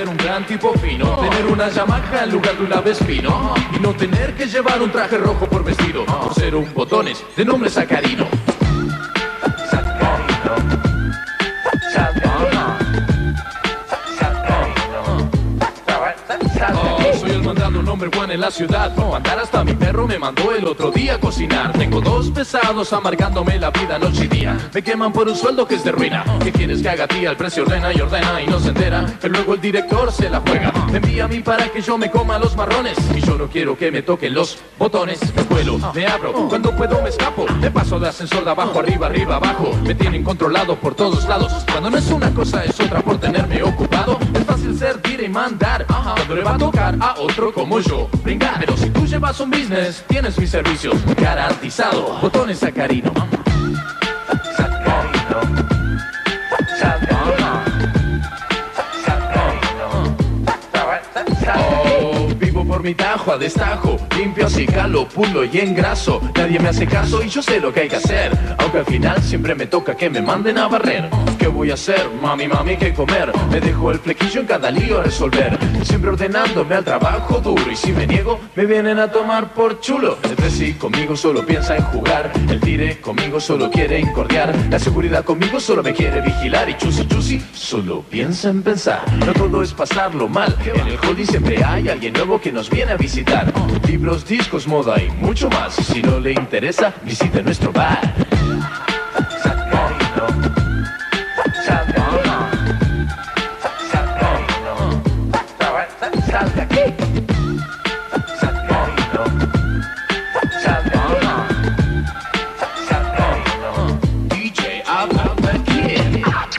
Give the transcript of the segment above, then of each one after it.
ser un gran tipo fino, tener una Yamaha en lugar de una Vespino, y no tener que llevar un traje rojo por vestido, por ser un botones de nombre Sacarino. Soy el mandado number one en la ciudad. Por mandar hasta mi perro me mandó el otro día a cocinar. Tengo dos pesados amargándome la vida noche y día. Me queman por un sueldo que es de ruina. ¿Qué quieres que haga, tía? El precio ordena y no se entera. Que luego el director se la juega. Me envía a mí para que yo me coma los marrones. Y yo no quiero que me toquen los botones. Me vuelo, me abro, cuando puedo me escapo. Me paso de ascensor de abajo arriba, arriba, abajo. Me tienen controlado por todos lados. Cuando no es una cosa es otra por tenerme ocupado. Es fácil ser, tira y mandar. Cuando le va a tocar a otro como yo brincar. Pero si tú llevas un business, tienes mis servicios garantizado. Botones Sacarino. Sacarino. Vivo por mi tajo a destajo, limpio así calo, pulo y engraso. Nadie me hace caso y yo sé lo que hay que hacer, aunque al final siempre me toca que me manden a barrer. ¿Qué voy a hacer? Mami, ¿qué comer? Me dejo el flequillo en cada lío a resolver, siempre ordenándome al trabajo duro. Y si me niego, me vienen a tomar por chulo. El Presi conmigo solo piensa en jugar, el Tire conmigo solo quiere incordiar, la seguridad conmigo solo me quiere vigilar, y Chusi solo piensa en pensar. No todo es pasarlo mal, en el holding siempre hay alguien nuevo que nos viene a visitar. Libros, discos, moda y mucho más. Si no le interesa, visite nuestro bar. Sal de aquí. DJ, habla de quién.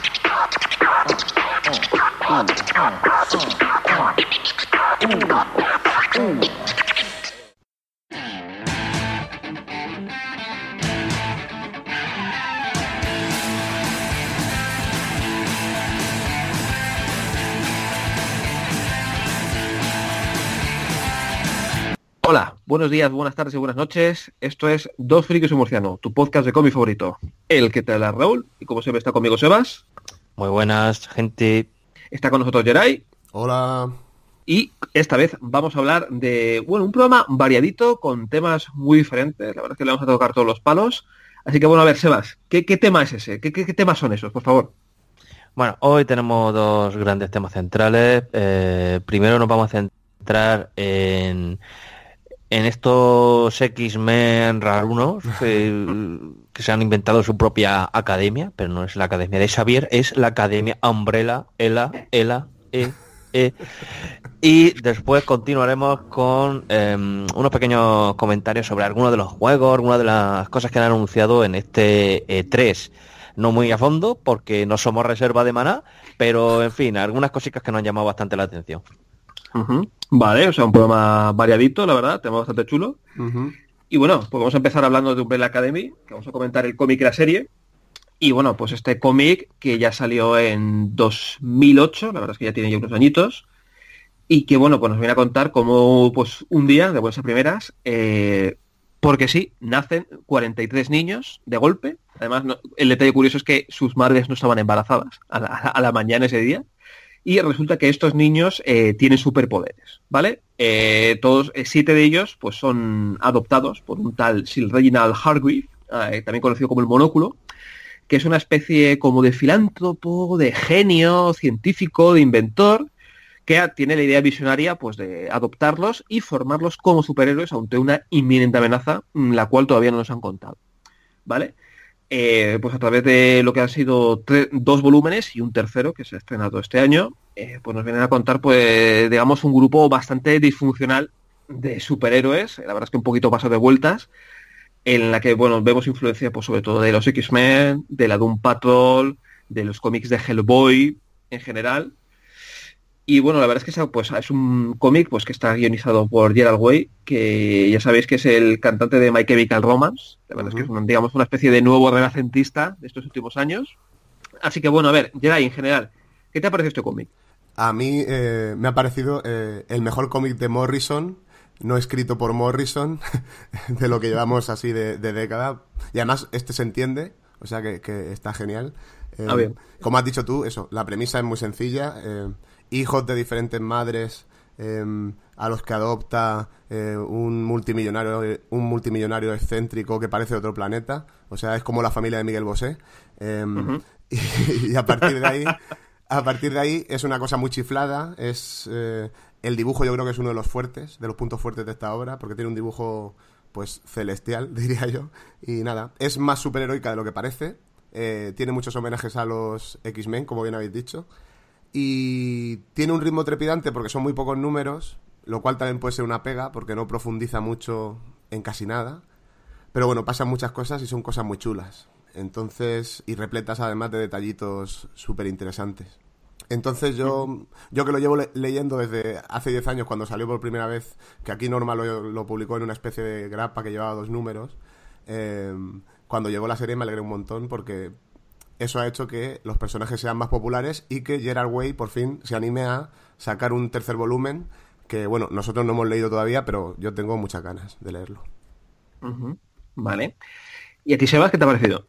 Hola, buenos días, buenas tardes y buenas noches. Esto es Dos Frikis y un Murciano, tu podcast de cómic favorito. El que te habla Raúl, y como siempre está conmigo Sebas. Muy buenas, gente. Está con nosotros Geray. Hola. Y esta vez vamos a hablar de, un programa variadito con temas muy diferentes. La verdad es que le vamos a tocar todos los palos. Así que a ver, Sebas, ¿qué tema es ese? ¿Qué temas son esos, por favor? Bueno, hoy tenemos dos grandes temas centrales. Primero nos vamos a centrar en estos X-Men rarunos que se han inventado su propia academia, pero no es la academia de Xavier, es la academia Umbrella, y después continuaremos con unos pequeños comentarios sobre algunos de los juegos, algunas de las cosas que han anunciado en este E3. No muy a fondo, porque no somos reserva de maná, pero en fin, algunas cositas que nos han llamado bastante la atención. Uh-huh. Vale, o sea, un programa variadito, la verdad, tema bastante chulo. Uh-huh. Y bueno, pues vamos a empezar hablando de Umbrella Academy, que vamos a comentar el cómic y la serie. Y bueno, pues este cómic que ya salió en 2008, la verdad es que ya tiene ya unos añitos, y que bueno, pues nos viene a contar cómo pues un día, de buenas a primeras, porque sí, nacen 43 niños de golpe. Además, el detalle curioso es que sus madres no estaban embarazadas a la mañana ese día. Y resulta que estos niños tienen superpoderes, ¿vale? Todos, 7 de ellos pues son adoptados por un tal Sir Reginald Hargreave, también conocido como el Monóculo, que es una especie como de filántropo, de genio, científico, de inventor, que tiene la idea visionaria pues de adoptarlos y formarlos como superhéroes ante una inminente amenaza, la cual todavía no nos han contado, ¿vale? Pues a través de lo que han sido 2 volúmenes y un tercero que se ha estrenado este año, pues nos vienen a contar, pues digamos, un grupo bastante disfuncional de superhéroes, la verdad es que un poquito paso de vueltas, en la que, bueno, vemos influencia pues sobre todo de los X-Men, de la Doom Patrol, de los cómics de Hellboy en general. Y bueno, la verdad es que es un cómic pues que está guionizado por Gerald Way, que ya sabéis que es el cantante de My Chemical Romance. La verdad es que es digamos una especie de nuevo renacentista de estos últimos años. Así que bueno, a ver, Gerald, en general, ¿qué te ha parecido este cómic? A mí me ha parecido el mejor cómic de Morrison, no escrito por Morrison, de lo que llevamos así de década. Y además este se entiende, O sea que está genial. Bien. Como has dicho tú, eso, la premisa es muy sencilla. Hijos de diferentes madres a los que adopta un multimillonario excéntrico que parece de otro planeta. O sea, es como la familia de Miguel Bosé. Y a partir de ahí es una cosa muy chiflada. El dibujo yo creo que es uno de los puntos fuertes de esta obra, porque tiene un dibujo pues celestial, diría yo. Y nada, es más superheroica de lo que parece. Tiene muchos homenajes a los X-Men, como bien habéis dicho. Y tiene un ritmo trepidante porque son muy pocos números, lo cual también puede ser una pega porque no profundiza mucho en casi nada. Pero bueno, pasan muchas cosas y son cosas muy chulas. Entonces, y repletas además de detallitos súper interesantes. Entonces yo que lo llevo leyendo desde hace 10 años, cuando salió por primera vez, que aquí Norma lo publicó en una especie de grapa que llevaba 2 números, cuando llegó la serie me alegré un montón porque eso ha hecho que los personajes sean más populares y que Gerard Way por fin se anime a sacar un tercer volumen que, bueno, nosotros no hemos leído todavía, pero yo tengo muchas ganas de leerlo. Vale. ¿Y a ti, Sebas, qué te ha parecido?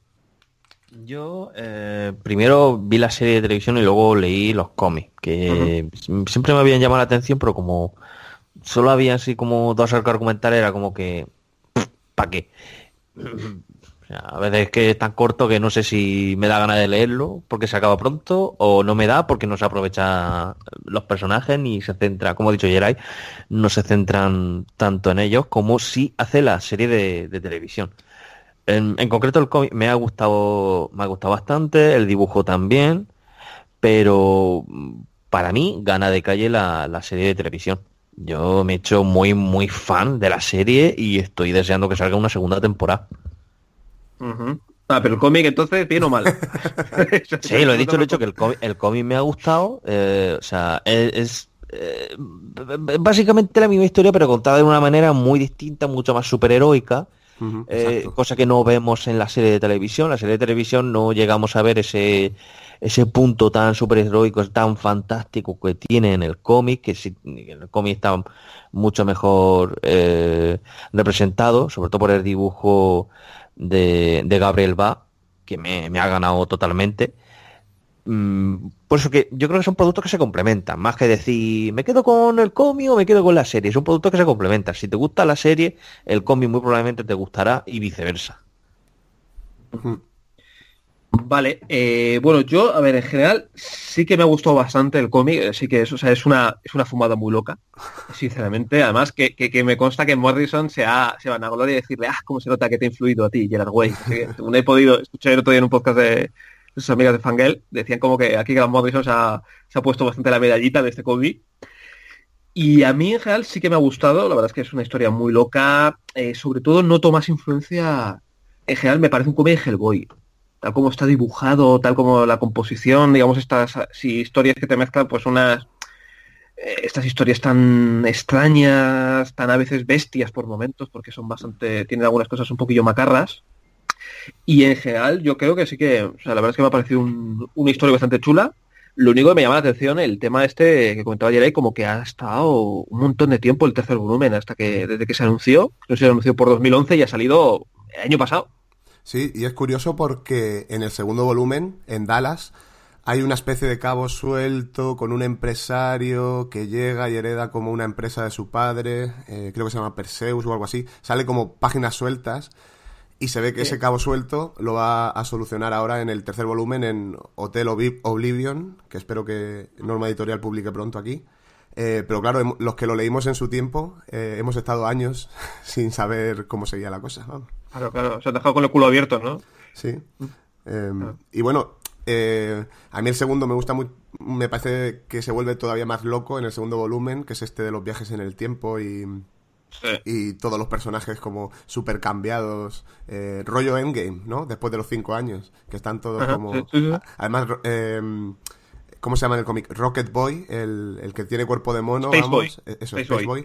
Yo primero vi la serie de televisión y luego leí los cómics, que siempre me habían llamado la atención, pero como solo había así como 2 arcos argumentales, era como que ¿para qué? O sea, a veces es que es tan corto que no sé si me da ganas de leerlo porque se acaba pronto, o no me da porque no se aprovecha los personajes ni se centra, como ha dicho Geray, no se centran tanto en ellos como si hace la serie de televisión. En concreto el cómic me ha gustado bastante, el dibujo también, pero para mí gana de calle la serie de televisión. Yo me he hecho muy muy fan de la serie y estoy deseando que salga una segunda temporada. Pero el cómic entonces, ¿bien o mal? Sí, lo he dicho que el cómic me ha gustado. O sea, es básicamente la misma historia, pero contada de una manera muy distinta, mucho más superheroica. Cosa que no vemos en la serie de televisión. La serie de televisión no llegamos a ver ese punto tan superheroico, tan fantástico que tiene en el cómic, que en el cómic está mucho mejor representado, sobre todo por el dibujo de Gabriel Ba, que me ha ganado totalmente. Por eso que yo creo que son productos que se complementan, más que decir me quedo con el cómic o me quedo con la serie. Son productos que se complementan. Si te gusta la serie, el cómic muy probablemente te gustará y viceversa. Vale, bueno, yo, a ver, en general sí que me ha gustado bastante el cómic, sí que es, o sea, es una fumada muy loca, sinceramente. Además que me consta que Morrison se van a gloria y decirle, cómo se nota que te ha influido a ti, Gerard Way. Así que, según he podido escuchar el otro día en un podcast de sus amigas de Fangirl, decían como que aquí Grant Morrison se ha puesto bastante la medallita de este cómic. Y a mí en general sí que me ha gustado, la verdad es que es una historia muy loca, sobre todo noto más influencia, en general me parece un cómic de Hellboy, tal como está dibujado, tal como la composición, digamos, estas historias que te mezclan, pues estas historias tan extrañas, tan a veces bestias por momentos, porque son tienen algunas cosas un poquillo macarras. Y en general yo creo que sí que, o sea, la verdad es que me ha parecido una historia bastante chula. Lo único que me llama la atención el tema que comentaba ayer, como que ha estado un montón de tiempo el tercer volumen, desde que se anunció, no sé si se anunció por 2011 y ha salido el año pasado. Sí, y es curioso porque en el segundo volumen, en Dallas, hay una especie de cabo suelto con un empresario que llega y hereda como una empresa de su padre, creo que se llama Perseus o algo así, sale como páginas sueltas. Y se ve que ese cabo suelto lo va a solucionar ahora en el tercer volumen en Hotel Oblivion, que espero que Norma Editorial publique pronto aquí. Pero claro, los que lo leímos en su tiempo, hemos estado años sin saber cómo seguía la cosa. Vamos. Claro, se ha dejado con el culo abierto, ¿no? Sí. Y bueno, a mí el segundo me gusta muy, me parece que se vuelve todavía más loco en el segundo volumen, que es este de los viajes en el tiempo y todos los personajes como súper cambiados, rollo Endgame, ¿no? Después de los 5 años, que están todos como... Sí. Además, ¿cómo se llama en el cómic? Rocket Boy, el que tiene cuerpo de mono, Space vamos. Boy. Eso, Space Boy.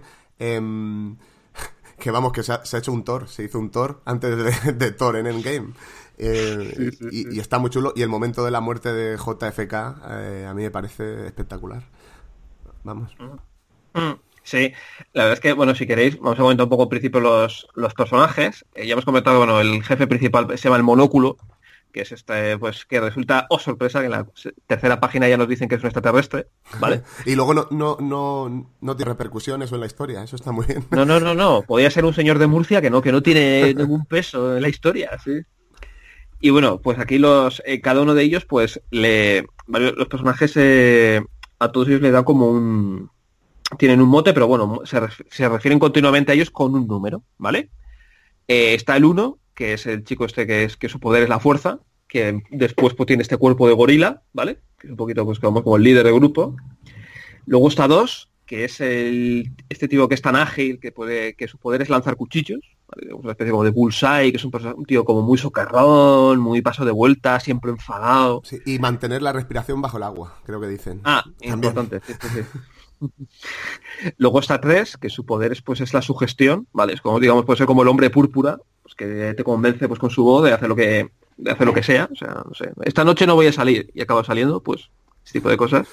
Que vamos, que se ha hecho un Thor, se hizo un Thor antes de Thor en Endgame. Sí. Y está muy chulo, y el momento de la muerte de JFK a mí me parece espectacular. Vamos. Sí, la verdad es que, bueno, si queréis, vamos a comentar un poco al principio los personajes. Ya hemos comentado, bueno, el jefe principal se llama el Monóculo, que es pues que resulta, oh sorpresa, que en la tercera página ya nos dicen que es un extraterrestre, ¿vale? Y luego no tiene repercusiones en la historia, eso está muy bien. No, podría ser un señor de Murcia que no tiene ningún peso en la historia, sí. Y bueno, pues aquí cada uno de ellos, pues los personajes a todos ellos le dan como tienen un mote, pero bueno, se refieren continuamente a ellos con un número, ¿vale? Está el 1, que es el chico que su poder es la fuerza, que después pues tiene este cuerpo de gorila, ¿vale? Que es un poquito pues como el líder del grupo. Luego está 2, que es este tipo que es tan ágil que su poder es lanzar cuchillos, ¿vale? Una especie como de bullseye, que es un tío como muy socarrón, muy paso de vuelta, siempre enfadado. Sí, y mantener la respiración bajo el agua, creo que dicen. Importante, sí. Luego está 3, que su poder es la sugestión, ¿vale? Es como, digamos, puede ser como el hombre púrpura, pues que te convence pues con su voz de hacer lo que sea. O sea, no sé, esta noche no voy a salir y acaba saliendo, pues, ese tipo de cosas.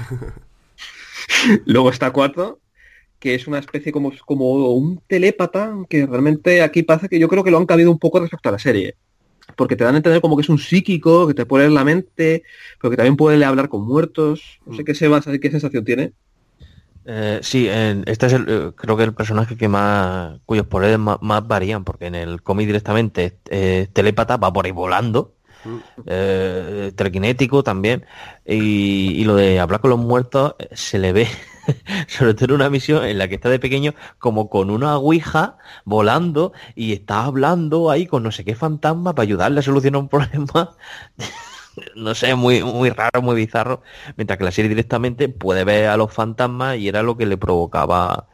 Luego está 4, que es una especie como un telépata, que realmente aquí pasa que yo creo que lo han cambiado un poco respecto a la serie. Porque te dan a entender como que es un psíquico, que te puede leer la mente, pero que también puede hablar con muertos. No sé qué sensación tiene. Sí, este es creo que el personaje cuyos poderes más varían, porque en el cómic directamente telépata, va por ahí volando, telequinético también, y lo de hablar con los muertos se le ve, sobre todo en una misión en la que está de pequeño, como con una ouija volando y está hablando ahí con no sé qué fantasma para ayudarle a solucionar un problema. No sé, muy, muy raro, muy bizarro, mientras que la serie directamente puede ver a los fantasmas y era lo que le provocaba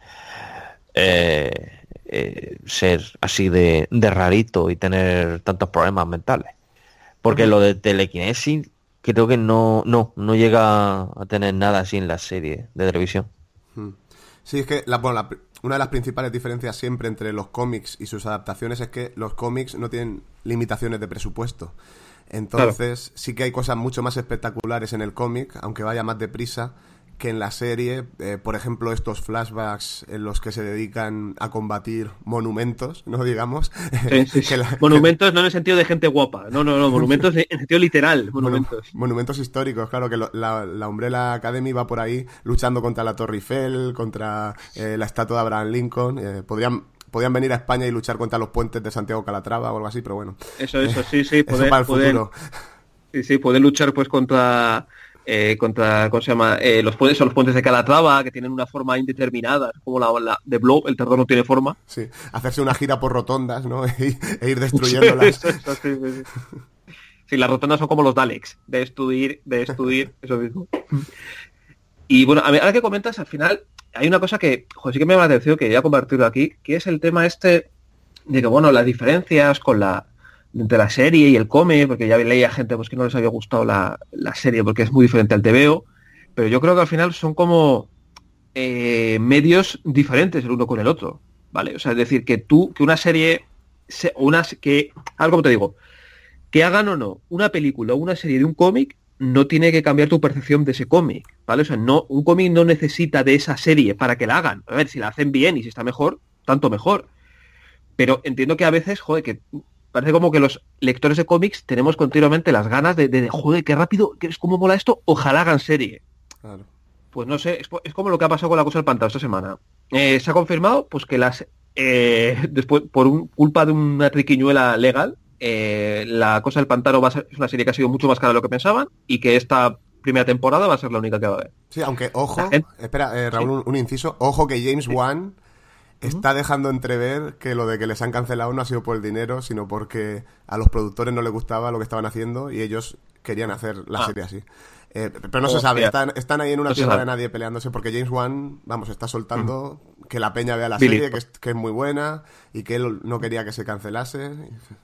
ser así de rarito y tener tantos problemas mentales. Porque lo de telequinesis creo que no llega a tener nada así en la serie de televisión. Sí, es que una de las principales diferencias siempre entre los cómics y sus adaptaciones es que los cómics no tienen limitaciones de presupuesto. Entonces, claro, sí que hay cosas mucho más espectaculares en el cómic, aunque vaya más deprisa, que en la serie. Por ejemplo, estos flashbacks en los que se dedican a combatir monumentos, ¿no? Digamos. Sí. Monumentos no en el sentido de gente guapa, no, monumentos en sentido literal, monumentos. Monumentos históricos, claro, que la Umbrella Academy va por ahí luchando contra la Torre Eiffel, contra la estatua de Abraham Lincoln. Podían venir a España y luchar contra los puentes de Santiago Calatrava o algo así, pero bueno. Eso, sí. Eso para el futuro. Sí, poder luchar pues contra ¿cómo se llama? Los puentes de Calatrava, que tienen una forma indeterminada, como la de Blob, el terror no tiene forma. Sí, hacerse una gira por rotondas, ¿no? e ir destruyéndolas. Sí, las rotondas son como los Daleks, de destruir, eso mismo. Y bueno, ahora que comentas, al final hay una cosa que, sí que me llama la atención, que quería compartirlo aquí, que es el tema de que, bueno, las diferencias entre la serie y el cómic, porque ya leía gente pues que no les había gustado la serie porque es muy diferente al TVO, pero yo creo que al final son como medios diferentes el uno con el otro, ¿vale? O sea, es decir, que una serie, algo te digo, que hagan o no una película o una serie de un cómic, no tiene que cambiar tu percepción de ese cómic, ¿vale? O sea, un cómic no necesita de esa serie para que la hagan. A ver, si la hacen bien y si está mejor, tanto mejor. Pero entiendo que a veces, que parece como que los lectores de cómics tenemos continuamente las ganas de joder, qué rápido, es como mola esto, ojalá hagan serie. Claro. Pues no sé, es como lo que ha pasado con La Cosa del Pantano esta semana. Se ha confirmado pues que después, por culpa de una triquiñuela legal, La Cosa del Pantano es una serie que ha sido mucho más cara de lo que pensaban y que esta primera temporada va a ser la única que va a haber. Sí, aunque, ojo, espera, Raúl, ¿sí? un inciso, ojo que James Wan está dejando entrever que lo de que les han cancelado no ha sido por el dinero, sino porque a los productores no les gustaba lo que estaban haciendo y ellos querían hacer la serie así. Pero no se sabe, están ahí en una tierra de nadie peleándose porque James Wan, está soltando que la peña vea la serie, que es muy buena y que él no quería que se cancelase.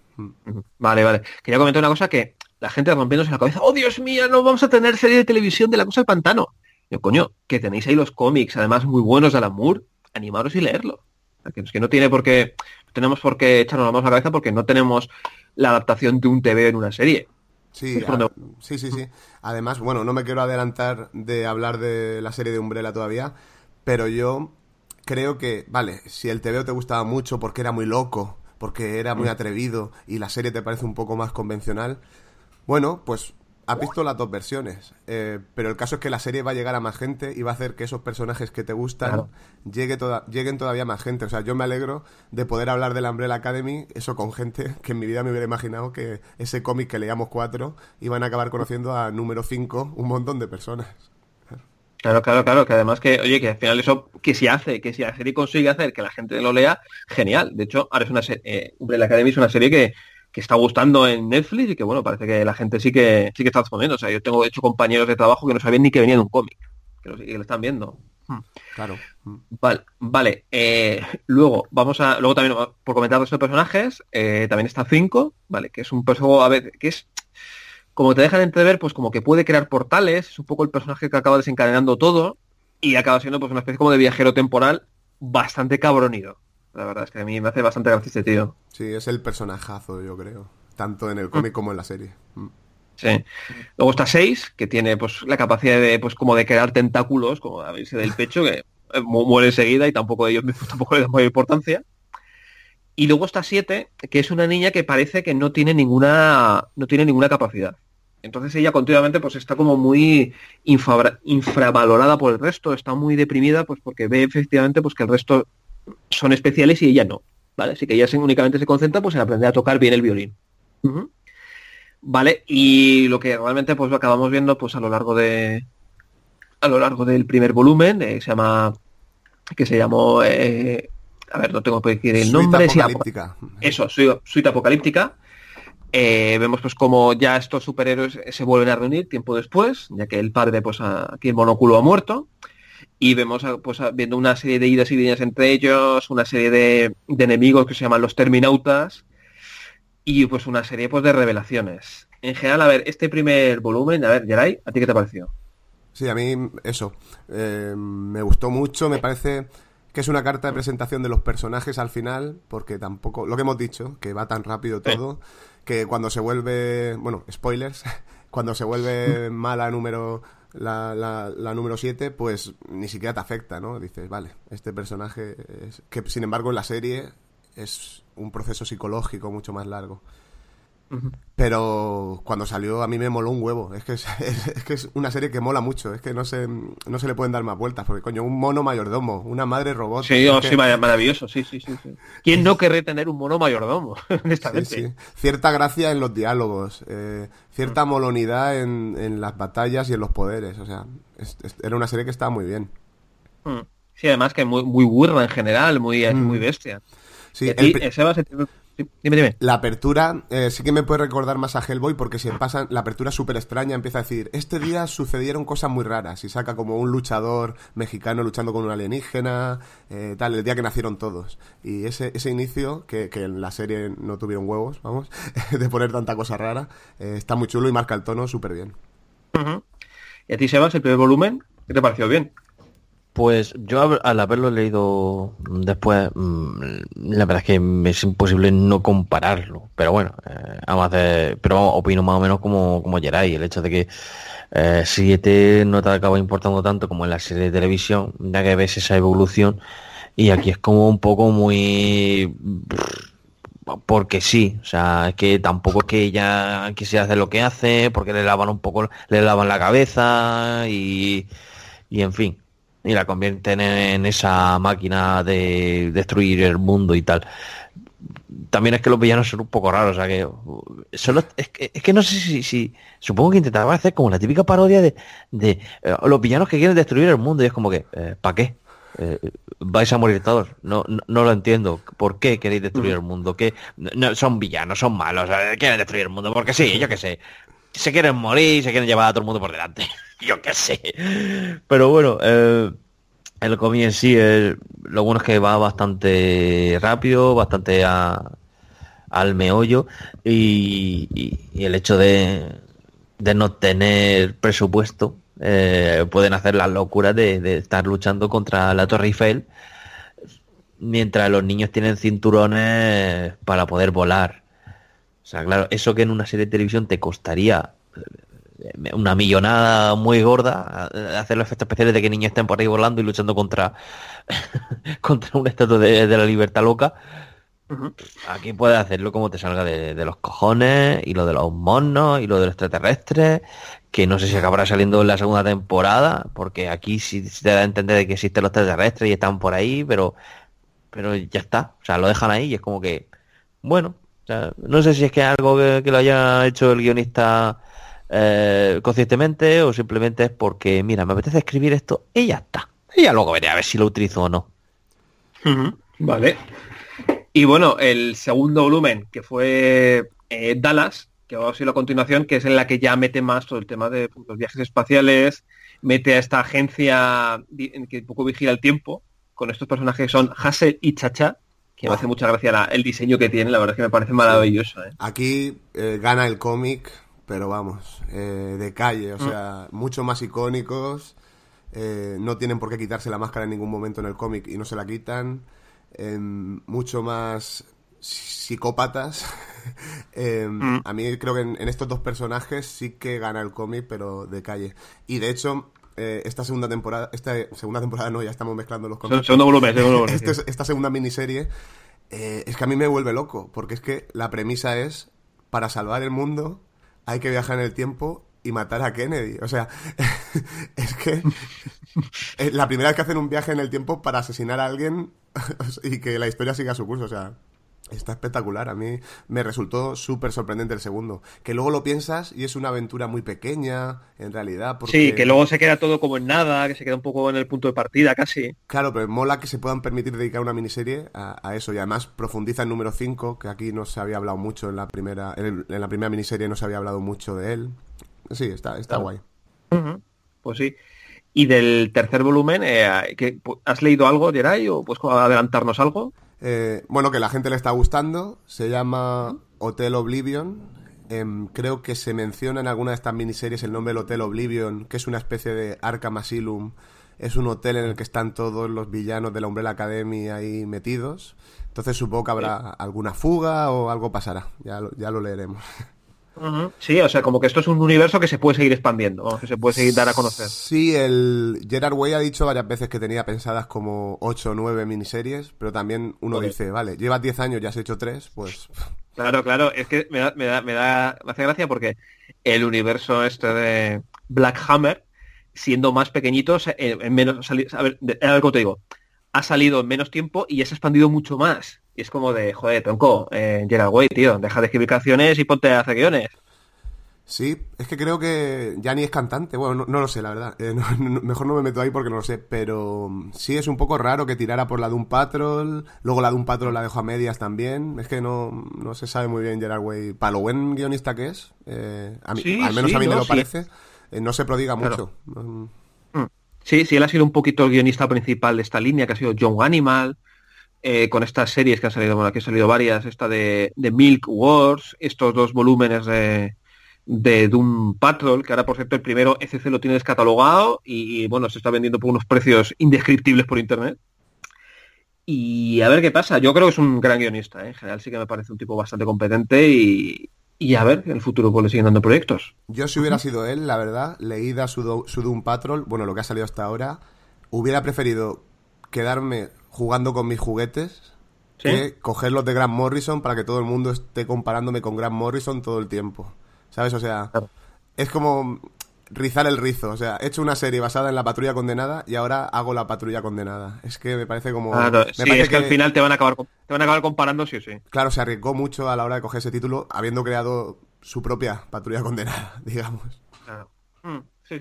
Vale. Quería comentar una cosa, que la gente rompiéndose la cabeza, ¡oh, Dios mío, no vamos a tener serie de televisión de La Cosa del Pantano! Yo, coño, que tenéis ahí los cómics, además muy buenos de Alan Moore, animaros y leerlo. Que no tenemos por qué echarnos la mano a la cabeza porque no tenemos la adaptación de un TV en una serie. Sí. Además, bueno, no me quiero adelantar de hablar de la serie de Umbrella todavía, pero yo creo que, vale, si el TVO te gustaba mucho porque era muy loco, porque era muy atrevido y la serie te parece un poco más convencional, Bueno, pues has visto las dos versiones, pero el caso es que la serie va a llegar a más gente y va a hacer que esos personajes que te gustan Claro. lleguen todavía más gente. O sea, yo me alegro de poder hablar de la Umbrella Academy, eso con gente que en mi vida me hubiera imaginado que ese cómic que leíamos 4 iban a acabar conociendo a número 5 un montón de personas. Claro, que además que, oye, que al final eso, que si la serie consigue hacer que la gente lo lea, genial. De hecho, ahora es una serie, Umbrella Academy es una serie que está gustando en Netflix y que, bueno, parece que la gente sí que está respondiendo. O sea, yo tengo, de hecho, compañeros de trabajo que no sabían ni que venía de un cómic, que lo están viendo. Claro. Vale. Luego también, por comentar los personajes, también está 5, ¿vale? Que es un personaje, a ver, que es, como te dejan entrever, pues como que puede crear portales, es un poco el personaje que acaba desencadenando todo y acaba siendo pues una especie como de viajero temporal bastante cabronido. La verdad es que a mí me hace bastante gracia este tío. Sí, es el personajazo, yo creo. Tanto en el cómic como en la serie. Sí. Luego está 6, que tiene pues la capacidad de pues como de crear tentáculos, como a verse del pecho, que muere enseguida y tampoco tampoco le da mayor importancia. Y luego está 7, que es una niña que parece que no tiene ninguna capacidad. Entonces ella continuamente pues está como muy infravalorada por el resto, está muy deprimida pues porque ve efectivamente pues que el resto son especiales y ella no, ¿vale? Así que ella únicamente se concentra pues en aprender a tocar bien el violín. Uh-huh. Vale, y lo que realmente pues lo acabamos viendo pues a lo largo del primer volumen, que se llamó a ver, no tengo que decir el nombre. Suite Apocalíptica. Eso, Suite Apocalíptica. Vemos pues como ya estos superhéroes se vuelven a reunir tiempo después, ya que el padre, pues aquí el Monóculo ha muerto, y vemos pues viendo una serie de idas y venidas entre ellos, una serie de enemigos que se llaman los Terminautas, y pues una serie pues de revelaciones. En general, a ver, este primer volumen, a ver, Geray, ¿a ti qué te pareció? Sí, a mí eso, me gustó mucho, me parece que es una carta de presentación de los personajes al final, porque tampoco, lo que hemos dicho, que va tan rápido todo, que cuando se vuelve, bueno, spoilers, cuando se vuelve mala la número 7, pues ni siquiera te afecta, ¿no? Dices, vale, este personaje, que sin embargo en la serie es un proceso psicológico mucho más largo. Pero cuando salió a mí me moló un huevo. Es que es una serie que mola mucho. Es que no se le pueden dar más vueltas. Porque, coño, un mono mayordomo, una madre robot. Sí, sí, maravilloso. Sí. ¿Quién no querría tener un mono mayordomo? Honestamente. Sí. Cierta gracia en los diálogos. Cierta molonidad en las batallas y en los poderes. O sea, era una serie que estaba muy bien. Sí, además que muy burra en general, muy bestia. Sí, Dime. La apertura sí que me puede recordar más a Hellboy porque se pasan, la apertura súper extraña empieza a decir, este día sucedieron cosas muy raras y saca como un luchador mexicano luchando con un alienígena, el día que nacieron todos. Y ese inicio, que en la serie no tuvieron huevos, vamos, de poner tanta cosa rara, está muy chulo y marca el tono súper bien. ¿Y a ti, Sebas, el primer volumen? ¿Qué te pareció bien? Pues yo al haberlo leído después, la verdad es que me es imposible no compararlo. Pero bueno, opino más o menos como Geray, el hecho de que 7 no te acaba importando tanto como en la serie de televisión, ya que ves esa evolución, y aquí es como un poco muy... porque sí, o sea, es que tampoco es que ella quisiera hacer lo que hace, porque le lavan la cabeza y en fin. Y la convierten en esa máquina de destruir el mundo y tal. También es que los villanos son un poco raros, o sea que es que no sé si supongo que intentaba hacer como la típica parodia de los villanos que quieren destruir el mundo, y es como que ¿para qué? Vais a morir todos. No lo entiendo. ¿Por qué queréis destruir el mundo? ¿Qué? No, son villanos, son malos, quieren destruir el mundo porque sí, yo qué sé. Se quieren morir, se quieren llevar a todo el mundo por delante. Yo qué sé. Pero bueno, el cómic en sí, lo bueno es que va bastante rápido, bastante al meollo, y el hecho de no tener presupuesto, pueden hacer las locuras de estar luchando contra la Torre Eiffel mientras los niños tienen cinturones para poder volar. O sea, claro, eso que en una serie de televisión te costaría una millonada muy gorda, hacer los efectos especiales de que niños estén por ahí volando y luchando contra una estatua de la libertad loca, Aquí puedes hacerlo como te salga de los cojones, y lo de los monos, y lo de los extraterrestres, que no sé si acabará saliendo en la segunda temporada, porque aquí sí te da a entender de que existen los extraterrestres y están por ahí, pero ya está. O sea, lo dejan ahí y es como que, bueno, o sea, no sé si es que es algo que lo haya hecho el guionista conscientemente, o simplemente es porque, mira, me apetece escribir esto y ya está. Y ya luego veré a ver si lo utilizo o no. Vale. Y bueno, el segundo volumen, que fue Dallas, que va a ser la continuación, que es en la que ya mete más todo el tema de los viajes espaciales, mete a esta agencia en que un poco vigila el tiempo, con estos personajes que son Hassel y Chacha, que me hace mucha gracia el diseño que tiene, la verdad es que me parece maravilloso. Aquí gana el cómic, pero vamos, de calle, o sea, mucho más icónicos, no tienen por qué quitarse la máscara en ningún momento en el cómic y no se la quitan. Mucho más psicópatas. A mí creo que en estos dos personajes sí que gana el cómic, pero de calle. Y de hecho, esta segunda temporada no, ya estamos mezclando los cómics. Segundo volumen. Esta segunda miniserie es que a mí me vuelve loco, porque es que la premisa es, para salvar el mundo hay que viajar en el tiempo y matar a Kennedy. O sea, es que es la primera vez que hacen un viaje en el tiempo para asesinar a alguien y que la historia siga su curso. O sea, está espectacular. A mí me resultó súper sorprendente el segundo. Que luego lo piensas y es una aventura muy pequeña, en realidad. Porque... Sí, que luego se queda todo como en nada, que se queda un poco en el punto de partida casi. Claro, pero mola que se puedan permitir dedicar una miniserie a eso. Y además profundiza en número 5, que aquí no se había hablado mucho en la primera miniserie, no se había hablado mucho de él. Sí, está claro. Guay. Pues sí. Y del tercer volumen, ¿has leído algo, Geray? ¿O puedes adelantarnos algo? Bueno, que la gente le está gustando. Se llama Hotel Oblivion. Creo que se menciona en alguna de estas miniseries el nombre del Hotel Oblivion, que es una especie de Arkham Asylum. Es un hotel en el que están todos los villanos de la Umbrella Academy ahí metidos. Entonces supongo que habrá alguna fuga o algo pasará. Ya lo leeremos. Sí, o sea, como que esto es un universo que se puede seguir expandiendo, que se puede seguir dar a conocer. Sí, el Gerard Way ha dicho varias veces que tenía pensadas como 8 o 9 miniseries, pero también uno dice, vale, llevas 10 años, ya has hecho 3, pues... Claro, es que me hace gracia porque el universo este de Black Hammer, siendo más pequeñito, en menos... A ver cómo te digo, ha salido en menos tiempo y ya se ha expandido mucho más. Y es como de, joder, tronco, Gerard Way, tío, deja de escribir canciones y ponte a hacer guiones. Sí, es que creo que ya ni es cantante, bueno, no lo sé, la verdad, mejor no me meto ahí porque no lo sé, pero sí es un poco raro que tirara por la Doom Patrol, luego la Doom Patrol la dejó a medias también, es que no se sabe muy bien Gerard Way, para lo buen guionista que es, al menos a mí me lo parece, no se prodiga mucho. Sí, él ha sido un poquito el guionista principal de esta línea, que ha sido Young Animal, con estas series que han salido, bueno, aquí han salido varias, esta de Milk Wars, estos dos volúmenes de Doom Patrol, que ahora por cierto el primero ECC lo tiene descatalogado y bueno, se está vendiendo por unos precios indescriptibles por internet. Y a ver qué pasa, yo creo que es un gran guionista, en general sí que me parece un tipo bastante competente y a ver, en el futuro pues le siguen dando proyectos. Yo si hubiera sido él, la verdad, leída su Doom Patrol, bueno, lo que ha salido hasta ahora, hubiera preferido quedarme jugando con mis juguetes, ¿sí?, que cogerlos de Grant Morrison para que todo el mundo esté comparándome con Grant Morrison todo el tiempo. ¿Sabes? O sea, claro, es como rizar el rizo. O sea, he hecho una serie basada en la Patrulla Condenada y ahora hago la Patrulla Condenada. Es que me parece como... Claro, sí, parece es que al final te van a acabar comparando, sí o sí. Claro, se arriesgó mucho a la hora de coger ese título, habiendo creado su propia Patrulla Condenada, digamos. Claro. Sí.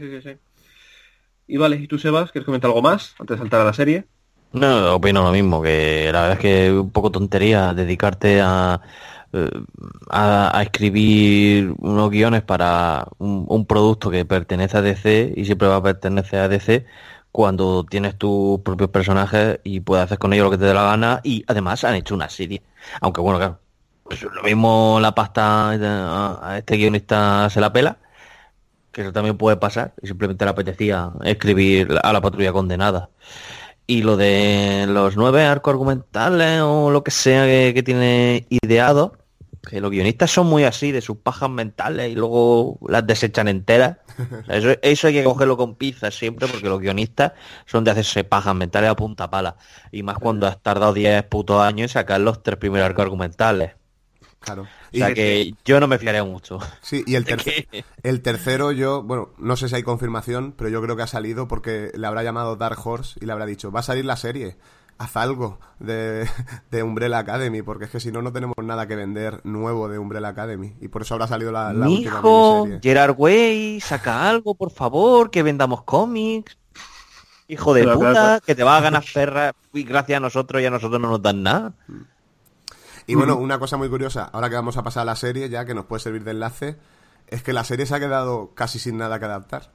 Y vale, ¿y tú, Sebas, quieres comentar algo más antes de saltar a la serie? No, opino lo mismo, que la verdad es que es un poco tontería dedicarte a escribir unos guiones para un producto que pertenece a DC y siempre va a pertenecer a DC, cuando tienes tus propios personajes y puedes hacer con ellos lo que te dé la gana, y además han hecho una serie. Aunque bueno, claro, pues lo mismo la pasta a este guionista se la pela, que eso también puede pasar, y simplemente le apetecía escribir a la Patrulla Condenada. Y lo de los 9 arcos argumentales o lo que sea que tiene ideado, Que los guionistas son muy así, de sus pajas mentales y luego las desechan enteras. O sea, eso hay que cogerlo con pinzas siempre, porque los guionistas son de hacerse pajas mentales a punta pala. Y más cuando has tardado 10 putos años en sacar los 3 primeros arcos argumentales. Claro. O sea que yo no me fiaría mucho. Sí, y el tercero yo, bueno, no sé si hay confirmación, pero yo creo que ha salido porque le habrá llamado Dark Horse y le habrá dicho, va a salir la serie, haz algo de Umbrella Academy, porque es que si no, no tenemos nada que vender nuevo de Umbrella Academy. Y por eso habrá salido la última Hijo, miniserie. Gerard Way, saca algo, por favor, que vendamos cómics. Hijo de Pero, puta, claro. que te vas a ganar perras y gracias a nosotros y a nosotros no nos dan nada. Y bueno, una cosa muy curiosa, ahora que vamos a pasar a la serie, ya que nos puede servir de enlace, es que la serie se ha quedado casi sin nada que adaptar.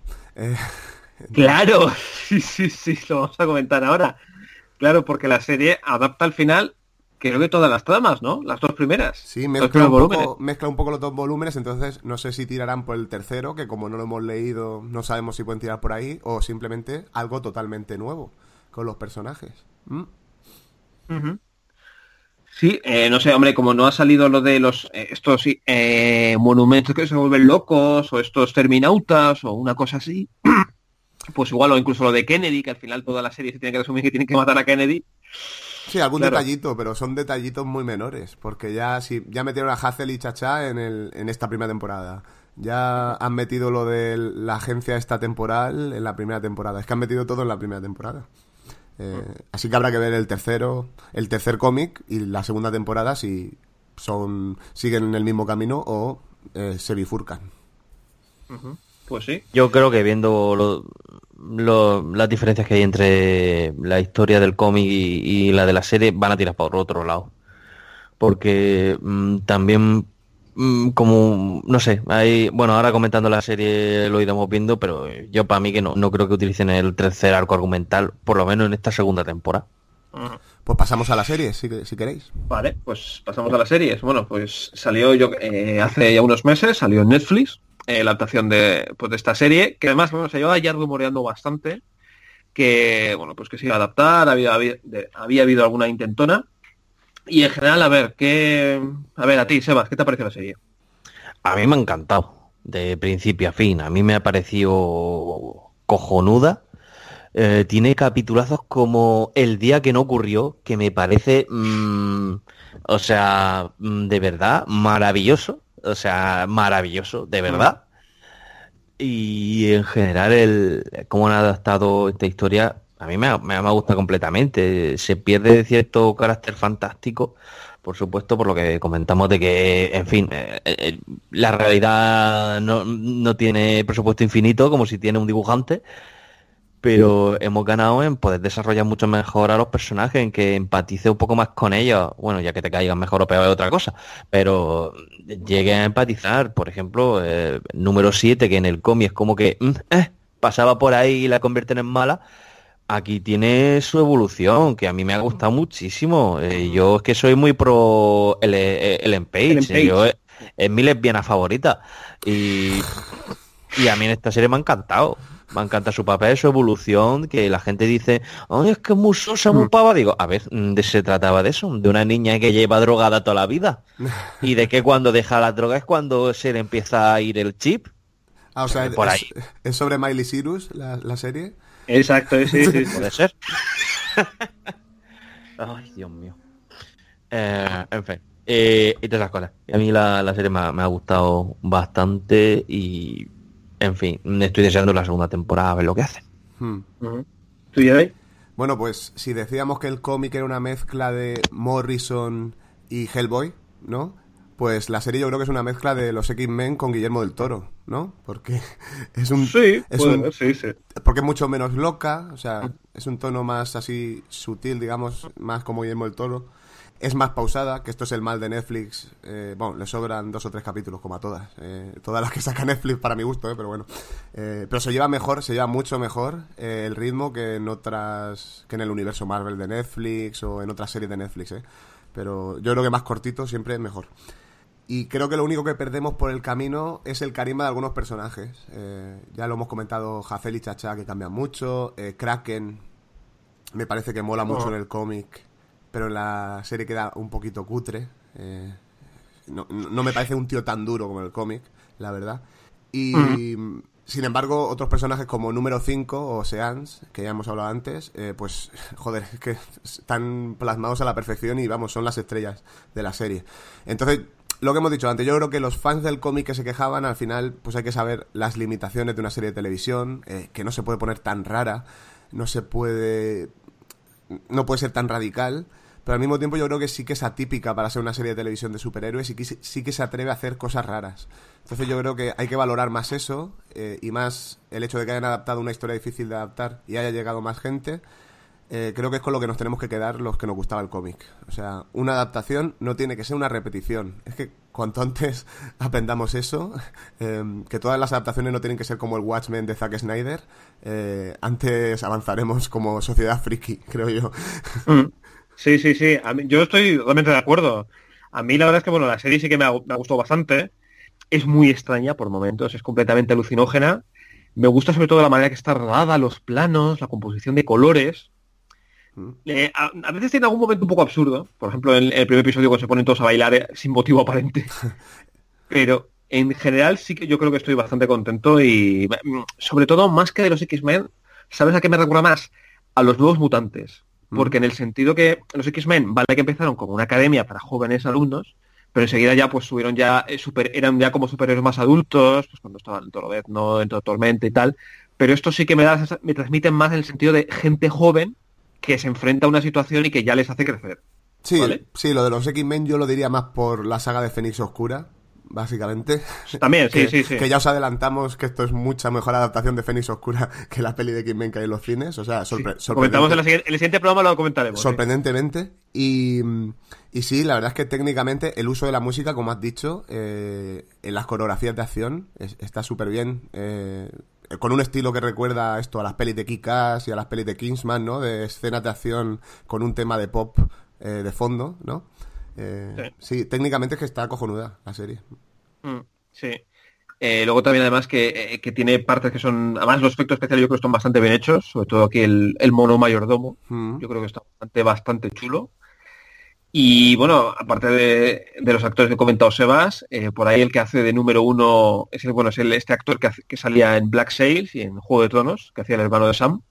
Claro, sí, lo vamos a comentar ahora. Claro, porque la serie adapta al final, creo que todas las tramas, ¿no? Las 2 primeras. Sí, Los mezcla primeros volúmenes. mezcla un poco los 2 volúmenes, entonces no sé si tirarán por el tercero, que como no lo hemos leído, no sabemos si pueden tirar por ahí, o simplemente algo totalmente nuevo con los personajes. Ujú. Sí, no sé, hombre, como no ha salido lo de los estos monumentos que se vuelven locos, o estos terminautas, o una cosa así, pues igual, o incluso lo de Kennedy, que al final toda la serie se tiene que resumir que tienen que matar a Kennedy. Sí, algún Claro. detallito, pero son detallitos muy menores, porque ya metieron a Hazel y Chacha en esta primera temporada. Ya han metido lo de la agencia esta temporal en la primera temporada. Es que han metido todo en la primera temporada. Así que habrá que ver el tercer cómic y la segunda temporada si siguen en el mismo camino o se bifurcan. Pues sí. Yo creo que viendo las diferencias que hay entre la historia del cómic y la de la serie, van a tirar por otro lado. Porque también, como, no sé, bueno, ahora comentando la serie lo iremos viendo, pero yo para mí que no creo que utilicen el tercer arco argumental, por lo menos en esta segunda temporada. Pues pasamos a la serie, si queréis. Vale, pues pasamos a las series. Bueno, pues salió hace ya unos meses, salió en Netflix, la adaptación de esta serie, que además, bueno, se llevaba ya rumoreando bastante, que, bueno, pues que se iba a adaptar, había habido alguna intentona, y en general, a ver, a ti, Sebas, ¿qué te ha parecido la serie? A mí me ha encantado, de principio a fin. A mí me ha parecido cojonuda. Tiene capitulazos como El día que no ocurrió, que me parece, de verdad, maravilloso. O sea, maravilloso, de verdad. Y en general, cómo han adaptado esta historia, a mí me ha gustado completamente. Se pierde cierto carácter fantástico, por supuesto, por lo que comentamos de que, en fin, la realidad no tiene presupuesto infinito, como si tiene un dibujante. Pero hemos ganado en poder desarrollar mucho mejor a los personajes, en que empatice un poco más con ellos. Bueno, ya que te caigan mejor o peor es otra cosa, pero llegue a empatizar. Por ejemplo, número 7, que en el cómic es como que pasaba por ahí y la convierten en mala. Aquí tiene su evolución, que a mí me ha gustado muchísimo. Yo es que soy muy pro Ellen Page. Ellen Page. Es mi lesbiana favorita. Y a mí en esta serie me ha encantado. Me encanta su papel, su evolución, que la gente dice, ay, es que es muy sosa, muy pava. Digo, a ver, se trataba de eso, de una niña que lleva drogada toda la vida. Y de que cuando deja la droga es cuando se le empieza a ir el chip. Ah, o sea, Por ahí. es sobre Miley Cyrus la serie. Exacto, sí. Puede ser. Ay, Dios mío. En fin. Y todas esas cosas. Y a mí la serie me ha gustado bastante y, en fin, estoy deseando la segunda temporada a ver lo que hacen. ¿Tú ya veis? Bueno, pues si decíamos que el cómic era una mezcla de Morrison y Hellboy, ¿no? Pues la serie yo creo que es una mezcla de los X-Men con Guillermo del Toro, ¿no? Porque es un... Sí, es puede un- ver, sí. Porque es mucho menos loca, o sea, es un tono más así sutil, digamos, más como Guillermo del Toro. Es más pausada, que esto es el mal de Netflix. Bueno, le sobran 2 o 3 capítulos, como a todas. Todas las que saca Netflix para mi gusto, pero bueno. Pero se lleva mucho mejor el ritmo que que en el universo Marvel de Netflix o en otras series de Netflix, Pero yo creo que más cortito siempre es mejor. Y creo que lo único que perdemos por el camino es el carisma de algunos personajes. Ya lo hemos comentado, Hazel y Chacha, que cambian mucho. Kraken me parece que mola mucho en el cómic, pero en la serie queda un poquito cutre. no me parece un tío tan duro como el cómic, la verdad. Y sin embargo, otros personajes como número 5 o Seance, que ya hemos hablado antes, pues joder, es que están plasmados a la perfección y vamos, son las estrellas de la serie. Entonces, lo que hemos dicho antes, yo creo que los fans del cómic que se quejaban, al final pues hay que saber las limitaciones de una serie de televisión, que no se puede poner tan rara, no puede ser tan radical, pero al mismo tiempo yo creo que sí que es atípica para ser una serie de televisión de superhéroes y que sí que se atreve a hacer cosas raras. Entonces yo creo que hay que valorar más eso, y más el hecho de que hayan adaptado una historia difícil de adaptar y haya llegado más gente. Creo que es con lo que nos tenemos que quedar los que nos gustaba el cómic. O sea, una adaptación no tiene que ser una repetición. Es que cuanto antes aprendamos eso, que todas las adaptaciones no tienen que ser como el Watchmen de Zack Snyder, antes avanzaremos como sociedad friki, creo yo. Sí. Yo estoy totalmente de acuerdo. A mí la verdad es que, bueno, la serie sí que me ha gustado bastante. Es muy extraña por momentos, es completamente alucinógena. Me gusta sobre todo la manera que está rodada, los planos, la composición de colores. A veces tiene algún momento un poco absurdo. Por ejemplo, en el primer episodio cuando se ponen todos a bailar sin motivo aparente. Pero en general sí que yo creo que estoy bastante contento y sobre todo más que de los X-Men, ¿sabes a qué me recuerda más? A los nuevos mutantes. Porque en el sentido que los X-Men, vale que empezaron como una academia para jóvenes alumnos, pero enseguida ya pues subieron ya, eran ya como superhéroes más adultos, pues cuando estaban en Toro no en Toro Tormenta y tal. Pero esto sí que me transmiten más en el sentido de gente joven que se enfrenta a una situación y que ya les hace crecer. Sí, ¿vale? Sí, lo de los X-Men yo lo diría más por la saga de Fénix Oscura, básicamente. También, sí. Que ya os adelantamos que esto es mucha mejor adaptación de Fénix Oscura que la peli de X-Men que hay en los cines. O sea, comentamos en el siguiente programa, lo comentaremos. Sorprendentemente. Y sí, la verdad es que técnicamente el uso de la música, como has dicho, en las coreografías de acción está súper bien. Con un estilo que recuerda esto a las pelis de Kick-Ass y a las pelis de Kingsman, ¿no? De escenas de acción con un tema de pop de fondo, ¿no? Sí, técnicamente es que está cojonuda la serie. Sí. Luego también además que tiene partes que son... Además los efectos especiales yo creo que están bastante bien hechos, sobre todo aquí el mono mayordomo. Yo creo que está bastante chulo. Y bueno, aparte de los actores que he comentado Sebas, por ahí el que hace de número 1 es este actor que salía en Black Sails y en Juego de Tronos, que hacía el hermano de Sam.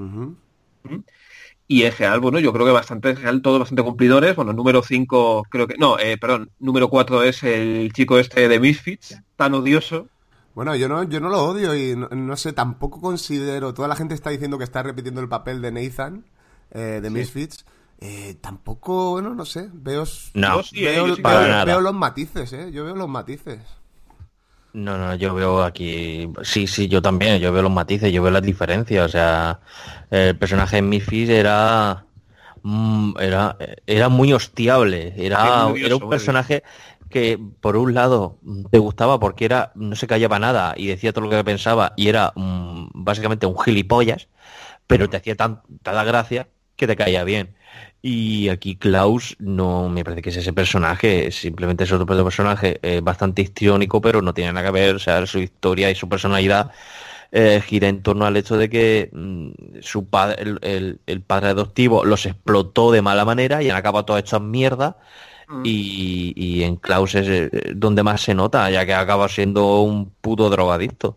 Y en general, bueno, yo creo que todos bastante cumplidores. Bueno, número 5 creo que... No, número 4 es el chico este de Misfits, tan odioso. Bueno, yo no lo odio y no sé, tampoco considero... Toda la gente está diciendo que está repitiendo el papel de Nathan, de Misfits. Tampoco, bueno, no sé, veo los matices, yo veo los matices. No, yo veo aquí, sí, yo también, yo veo los matices, yo veo las diferencias, o sea, el personaje de Misfits era muy hostiable, era un personaje que por un lado te gustaba porque no se callaba nada y decía todo lo que pensaba y era básicamente un gilipollas, pero te hacía tanta gracia que te caía bien. Y aquí Klaus no me parece que es ese personaje, simplemente es otro personaje bastante histriónico, pero no tiene nada que ver, o sea, su historia y su personalidad gira en torno al hecho de que su padre, el padre adoptivo los explotó de mala manera y han acabado todas estas mierdas y en Klaus es donde más se nota, ya que acaba siendo un puto drogadicto.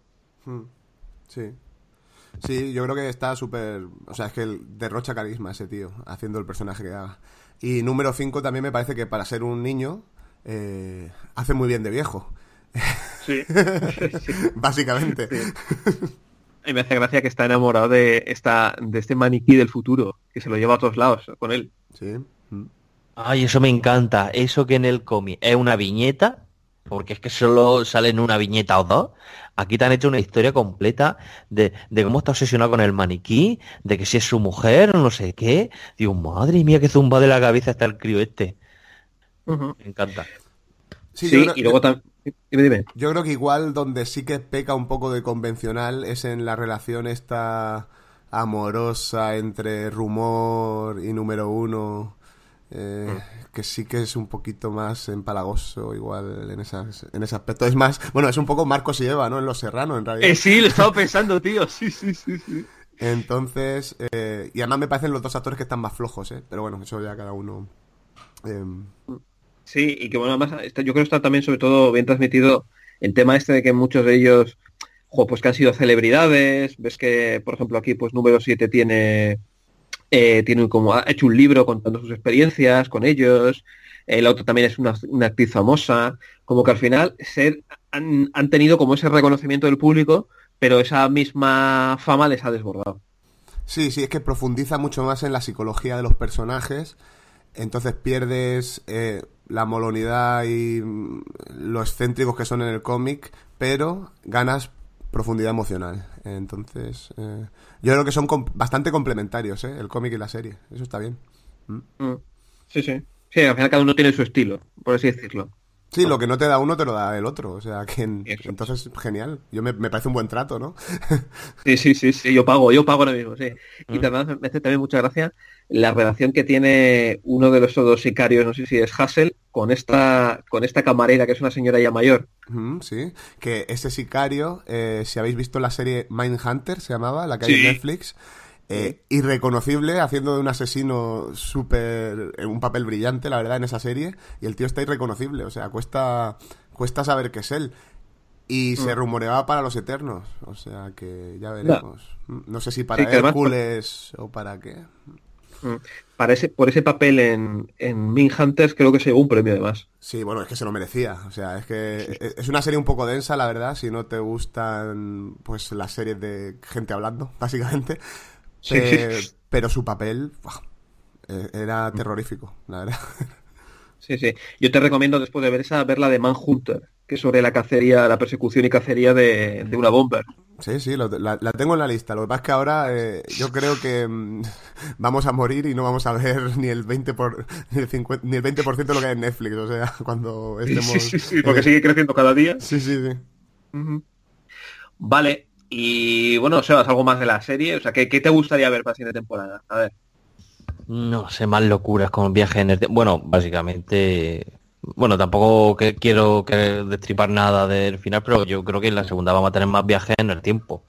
Sí, yo creo que está súper... O sea, es que derrocha carisma ese tío, haciendo el personaje que haga. Y número 5 también me parece que para ser un niño hace muy bien de viejo. Sí. Básicamente. Sí. Y me hace gracia que está enamorado de este maniquí del futuro, que se lo lleva a todos lados con él. Sí. Ay, eso me encanta. Eso que en el cómic es una viñeta, porque es que solo sale en una viñeta o dos. Aquí te han hecho una historia completa de cómo está obsesionado con el maniquí, de que si es su mujer o no sé qué. Digo, madre mía, qué zumba de la cabeza está el crío este. Me encanta. Sí, y luego también... Dime. Yo creo que igual donde sí que peca un poco de convencional es en la relación esta amorosa entre Rumor y número 1... que sí que es un poquito más empalagoso igual en ese aspecto. Es más, bueno, es un poco Marcos y Eva, ¿no? En Los Serrano, en realidad. Sí, lo estaba pensando, tío. Sí. Entonces, y además me parecen los dos actores que están más flojos, pero bueno, eso ya cada uno... Sí, y que bueno, además yo creo que está también sobre todo bien transmitido el tema este de que muchos de ellos, pues que han sido celebridades, ves que, por ejemplo, aquí pues número 7 tiene como ha hecho un libro contando sus experiencias con ellos, el otro también es una actriz famosa, como que al final han tenido como ese reconocimiento del público, pero esa misma fama les ha desbordado. Sí, sí, es que profundiza mucho más en la psicología de los personajes, entonces pierdes la molonidad y lo excéntricos que son en el cómic, pero ganas profundidad emocional. Entonces, yo creo que son bastante complementarios, el cómic y la serie. Eso está bien. Mm. Sí, sí. Sí, al final cada uno tiene su estilo, por así decirlo. Sí, lo que no te da uno te lo da el otro. O sea, que Eso. entonces, genial. Me parece un buen trato, ¿no? Sí, yo pago ahora mismo, sí. Y Mm. además me hace también mucha gracia la relación que tiene uno de los dos sicarios, no sé si es Hassel, con esta camarera que es una señora ya mayor. Sí, que ese sicario, si habéis visto la serie Mindhunter, se llamaba, la que hay en Sí. Netflix, irreconocible, haciendo de un asesino súper, en un papel brillante, la verdad, en esa serie, y el tío está irreconocible, o sea, cuesta saber qué es él. Y se rumoreaba para los Eternos, o sea que ya veremos. No sé si para Sí, que además Hércules o para qué. mm, por ese papel en Mindhunters creo que se llevó un premio además. Sí, bueno, es que se lo merecía. O sea, es que es una serie un poco densa, la verdad, si no te gustan pues las series de gente hablando, básicamente. Sí. Pero su papel ¡buah! Era terrorífico, la verdad. Sí. Yo te recomiendo después de ver esa, ver la de Manhunter, que es sobre la cacería, la persecución y cacería de una bomber. Sí, sí, la tengo en la lista. Lo que pasa es que ahora yo creo que vamos a morir y no vamos a ver ni el 20% de lo que hay en Netflix. O sea, cuando estemos... Sí, porque sigue creciendo cada día. Sí, sí, sí. Ujú. Vale, y bueno, Sebas, algo más de la serie, o sea, ¿qué te gustaría ver para la siguiente temporada? A ver. No sé, más locuras con viajes en el tiempo. Bueno, básicamente, bueno, tampoco que quiero que destripar nada del final, pero yo creo que en la segunda vamos a tener más viajes en el tiempo.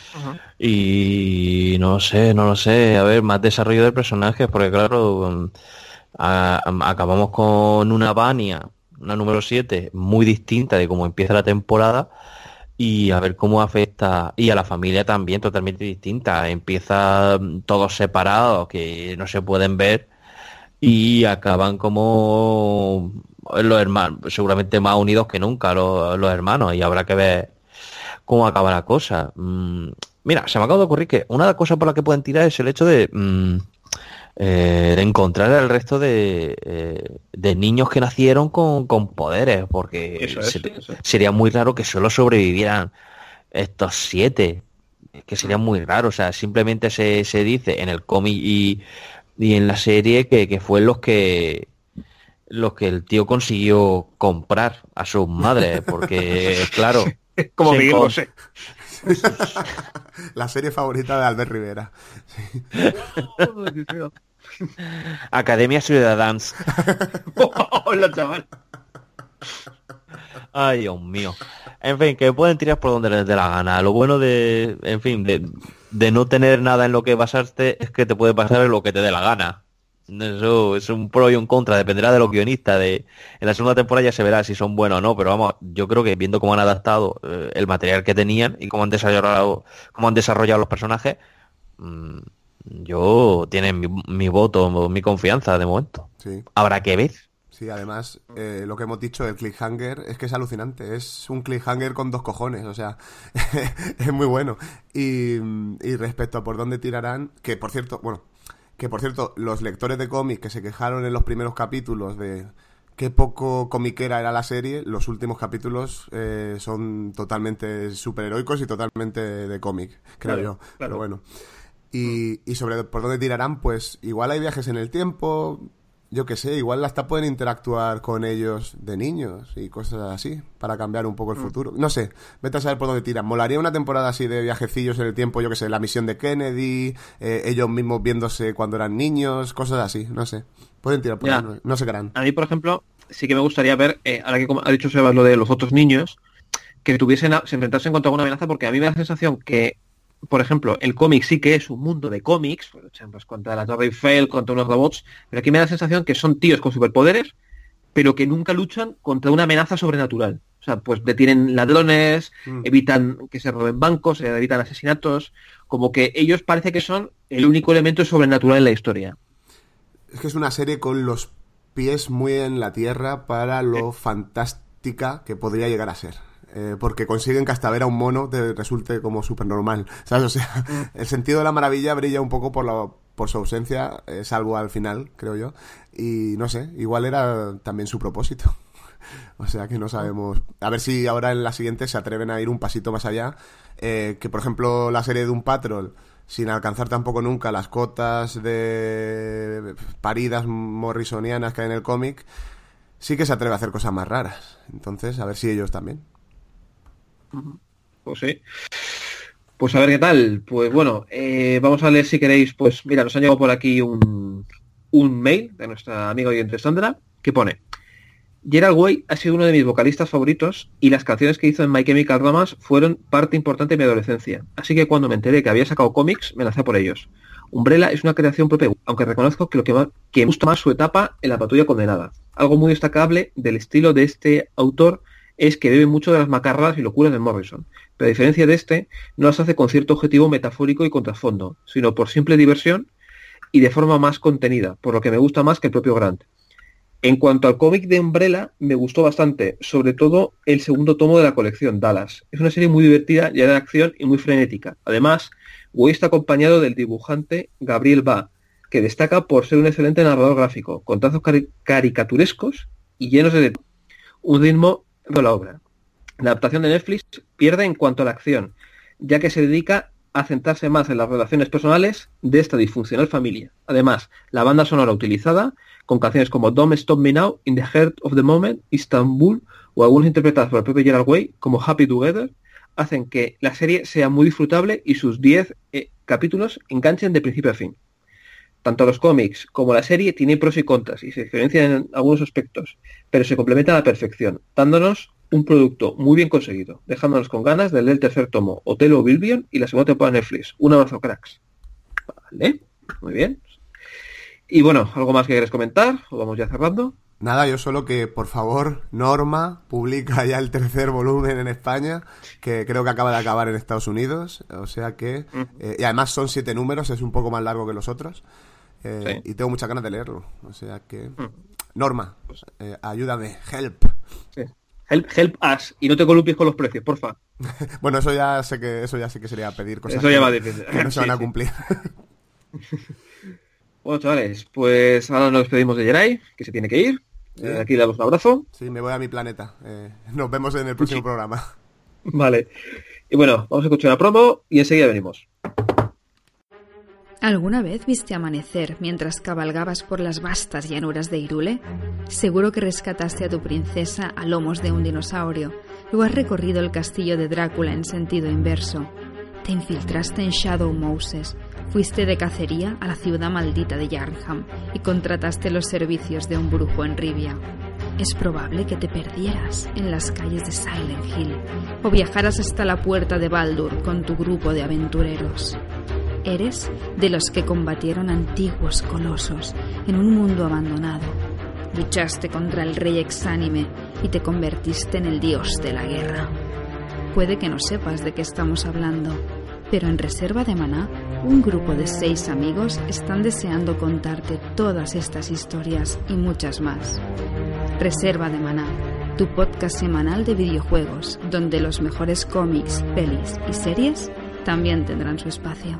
Y no lo sé, a ver, más desarrollo del personaje, porque claro, acabamos con una Vania, una número 7 muy distinta de cómo empieza la temporada, y a ver cómo afecta, y a la familia también totalmente distinta, empieza todos separados, que no se pueden ver, y acaban como los hermanos, seguramente más unidos que nunca los hermanos, y habrá que ver cómo acaba la cosa. Mira, se me acaba de ocurrir que una de las cosas por las que pueden tirar es el hecho de encontrar el resto de niños que nacieron con poderes, porque Eso es, eso. sería muy raro que solo sobrevivieran estos 7, que sería muy raro. O sea, simplemente se dice en el cómic y en la serie que fue los que el tío consiguió comprar a sus madres, porque claro, Como se Miguel encon- Bosé. La serie favorita de Albert Rivera. Academia Ciudadans. Hola, chaval. Ay, Dios mío. En fin, que pueden tirar por donde les dé la gana. Lo bueno en fin, de no tener nada en lo que basarte es que te puede pasar en lo que te dé la gana. Eso es un pro y un contra, dependerá de los guionistas. En la segunda temporada ya se verá si son buenos o no, pero vamos, yo creo que viendo cómo han adaptado el material que tenían y cómo han desarrollado los personajes, yo tienen mi voto, mi confianza de momento. Sí. Habrá que ver. Sí, además, lo que hemos dicho del cliffhanger es que es alucinante. Es un cliffhanger con 2 cojones, o sea, es muy bueno. Y respecto a por dónde tirarán, que por cierto, los lectores de cómics que se quejaron en los primeros capítulos de qué poco comiquera era la serie, los últimos capítulos son totalmente superheroicos y totalmente de cómic, creo yo. Claro. Pero bueno. Y sobre por dónde tirarán, pues igual hay viajes en el tiempo, yo qué sé, igual hasta pueden interactuar con ellos de niños y cosas así, para cambiar un poco el futuro. No sé, vete a saber por dónde tiran. Molaría una temporada así de viajecillos en el tiempo, yo qué sé, la misión de Kennedy, ellos mismos viéndose cuando eran niños, cosas así, no sé. Pueden tirar por ahí, no sé qué harán. A mí, por ejemplo, sí que me gustaría ver, ahora que ha dicho Sebas lo de los otros niños, que se enfrentasen contra alguna amenaza, porque a mí me da la sensación que, por ejemplo, el cómic sí que es un mundo de cómics, por ejemplo, contra la Torre Eiffel, contra unos robots, pero aquí me da la sensación que son tíos con superpoderes pero que nunca luchan contra una amenaza sobrenatural. O sea, pues detienen ladrones, evitan que se roben bancos, evitan asesinatos, como que ellos parece que son el único elemento sobrenatural en la historia. Es que es una serie con los pies muy en la tierra para lo fantástica que podría llegar a ser. Porque consiguen que hasta ver a un mono te resulte como súper normal, ¿sabes? O sea, el sentido de la maravilla brilla un poco por su ausencia, salvo al final, creo yo. Y no sé, igual era también su propósito. O sea que no sabemos. A ver si ahora en la siguiente se atreven a ir un pasito más allá. Que por ejemplo la serie de Doom Patrol, sin alcanzar tampoco nunca las cotas de paridas morrisonianas que hay en el cómic, sí que se atreve a hacer cosas más raras. Entonces, a ver si ellos también. Pues sí. Pues a ver qué tal. Pues bueno, vamos a leer si queréis. Pues mira, nos ha llegado por aquí un mail de nuestra amiga oyente Sandra, que pone: Gerard Way ha sido uno de mis vocalistas favoritos y las canciones que hizo en My Chemical Romance fueron parte importante de mi adolescencia. Así que cuando me enteré que había sacado cómics, me lancé por ellos. Umbrella es una creación propia, aunque reconozco que que me gusta más su etapa en La Patrulla Condenada. Algo muy destacable del estilo de este autor es que bebe mucho de las macarradas y locuras de Morrison, pero a diferencia de este, no las hace con cierto objetivo metafórico y con trasfondo, sino por simple diversión y de forma más contenida, por lo que me gusta más que el propio Grant. En cuanto al cómic de Umbrella, me gustó bastante, sobre todo el segundo tomo de la colección, Dallas. Es una serie muy divertida, llena de acción y muy frenética. Además, Way está acompañado del dibujante Gabriel Ba, que destaca por ser un excelente narrador gráfico, con trazos caricaturescos y llenos de un ritmo de la obra. La adaptación de Netflix pierde en cuanto a la acción, ya que se dedica a centrarse más en las relaciones personales de esta disfuncional familia. Además, la banda sonora utilizada, con canciones como Don't Stop Me Now, In the Heart of the Moment, Istanbul, o algunas interpretadas por el propio Gerard Way, como Happy Together, hacen que la serie sea muy disfrutable y sus 10 capítulos enganchen de principio a fin. Tanto los cómics como la serie tienen pros y contras y se diferencian en algunos aspectos, pero se complementan a la perfección, dándonos un producto muy bien conseguido, dejándonos con ganas de leer el tercer tomo, Hotel Oblivion, y la segunda temporada de Netflix. Un abrazo, cracks. Vale, muy bien. Y bueno, ¿algo más que quieres comentar? ¿O vamos ya cerrando? Nada, yo solo que, por favor, Norma publica ya el tercer volumen en España, que creo que acaba de acabar en Estados Unidos, o sea que... y además son 7 números, es un poco más largo que los otros, sí. Y tengo muchas ganas de leerlo, o sea que... Norma, ayúdame, help. Sí. Help us, y no te columpies con los precios, porfa. Bueno, eso ya sé que sería pedir cosas eso ya va difícil. Que no se van a cumplir. Bueno, chavales, pues ahora nos despedimos de Geray, que se tiene que ir. Sí. Aquí le damos un abrazo. Sí, me voy a mi planeta. Nos vemos en el próximo programa. Vale. Y bueno, vamos a escuchar una promo y enseguida venimos. ¿Alguna vez viste amanecer mientras cabalgabas por las vastas llanuras de Hyrule? Seguro que rescataste a tu princesa a lomos de un dinosaurio. Luego has recorrido el castillo de Drácula en sentido inverso. Te infiltraste en Shadow Moses. Fuiste de cacería a la ciudad maldita de Yarnham y contrataste los servicios de un brujo en Rivia. Es probable que te perdieras en las calles de Silent Hill o viajaras hasta la puerta de Baldur con tu grupo de aventureros. Eres de los que combatieron antiguos colosos en un mundo abandonado. Luchaste contra el rey exánime y te convertiste en el dios de la guerra. Puede que no sepas de qué estamos hablando, pero en Reserva de Maná, un grupo de 6 amigos están deseando contarte todas estas historias y muchas más. Reserva de Maná, tu podcast semanal de videojuegos, donde los mejores cómics, pelis y series también tendrán su espacio.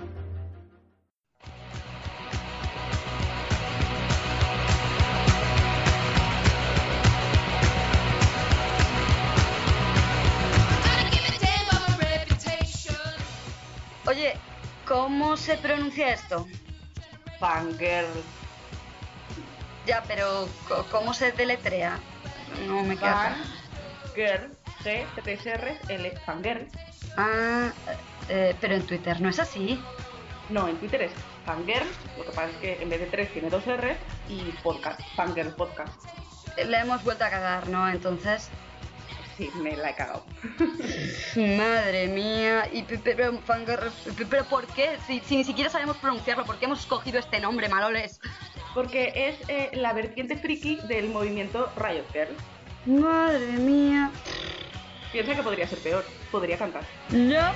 Oye, ¿cómo se pronuncia esto? Fangirl. Ya, pero ¿cómo se deletrea? No me queda. Fangirl. G-T-S-R, L. Fangirl. Ah, pero en Twitter no es así. No, en Twitter es Fangirl. Lo que pasa es que en vez de 3 tiene 2 R y podcast. Fangirl Podcast. Le hemos vuelto a cagar, ¿no? Entonces... Sí, me la he cagado. Madre mía. Pero ¿por qué? Si ni siquiera sabemos pronunciarlo, ¿por qué hemos escogido este nombre, maloles? porque es la vertiente friki del movimiento Riot Girl. Madre mía. Piensa que podría ser peor, podría cantar. No.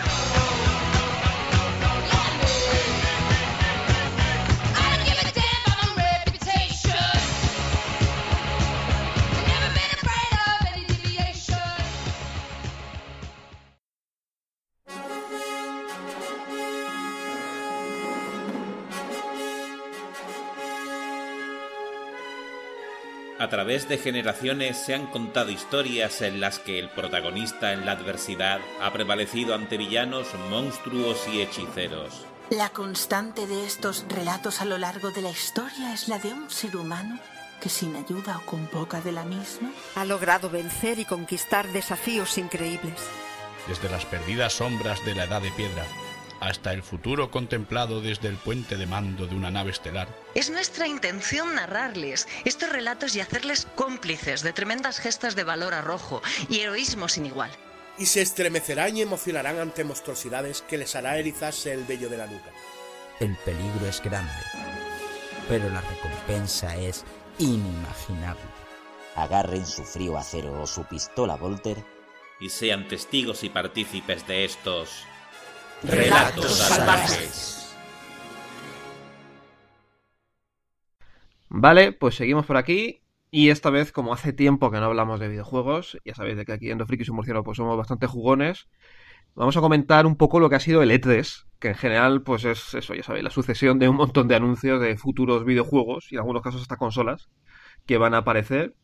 A través de generaciones se han contado historias en las que el protagonista en la adversidad ha prevalecido ante villanos, monstruos y hechiceros. La constante de estos relatos a lo largo de la historia es la de un ser humano que sin ayuda o con poca de la misma ha logrado vencer y conquistar desafíos increíbles. Desde las perdidas sombras de la Edad de Piedra hasta el futuro contemplado desde el puente de mando de una nave estelar. Es nuestra intención narrarles estos relatos y hacerles cómplices de tremendas gestas de valor arrojo y heroísmo sin igual. Y se estremecerán y emocionarán ante monstruosidades que les hará erizarse el vello de la nuca. El peligro es grande, pero la recompensa es inimaginable. Agarren su frío acero o su pistola Volter y sean testigos y partícipes de estos Relatos salvajes. Vale, pues seguimos por aquí. Y esta vez, como hace tiempo que no hablamos de videojuegos, ya sabéis de que aquí en Dos Frikis y un Murciélago pues somos bastante jugones, vamos a comentar un poco lo que ha sido el E3, que en general pues es eso, ya sabéis, la sucesión de un montón de anuncios de futuros videojuegos y en algunos casos hasta consolas que van a aparecer.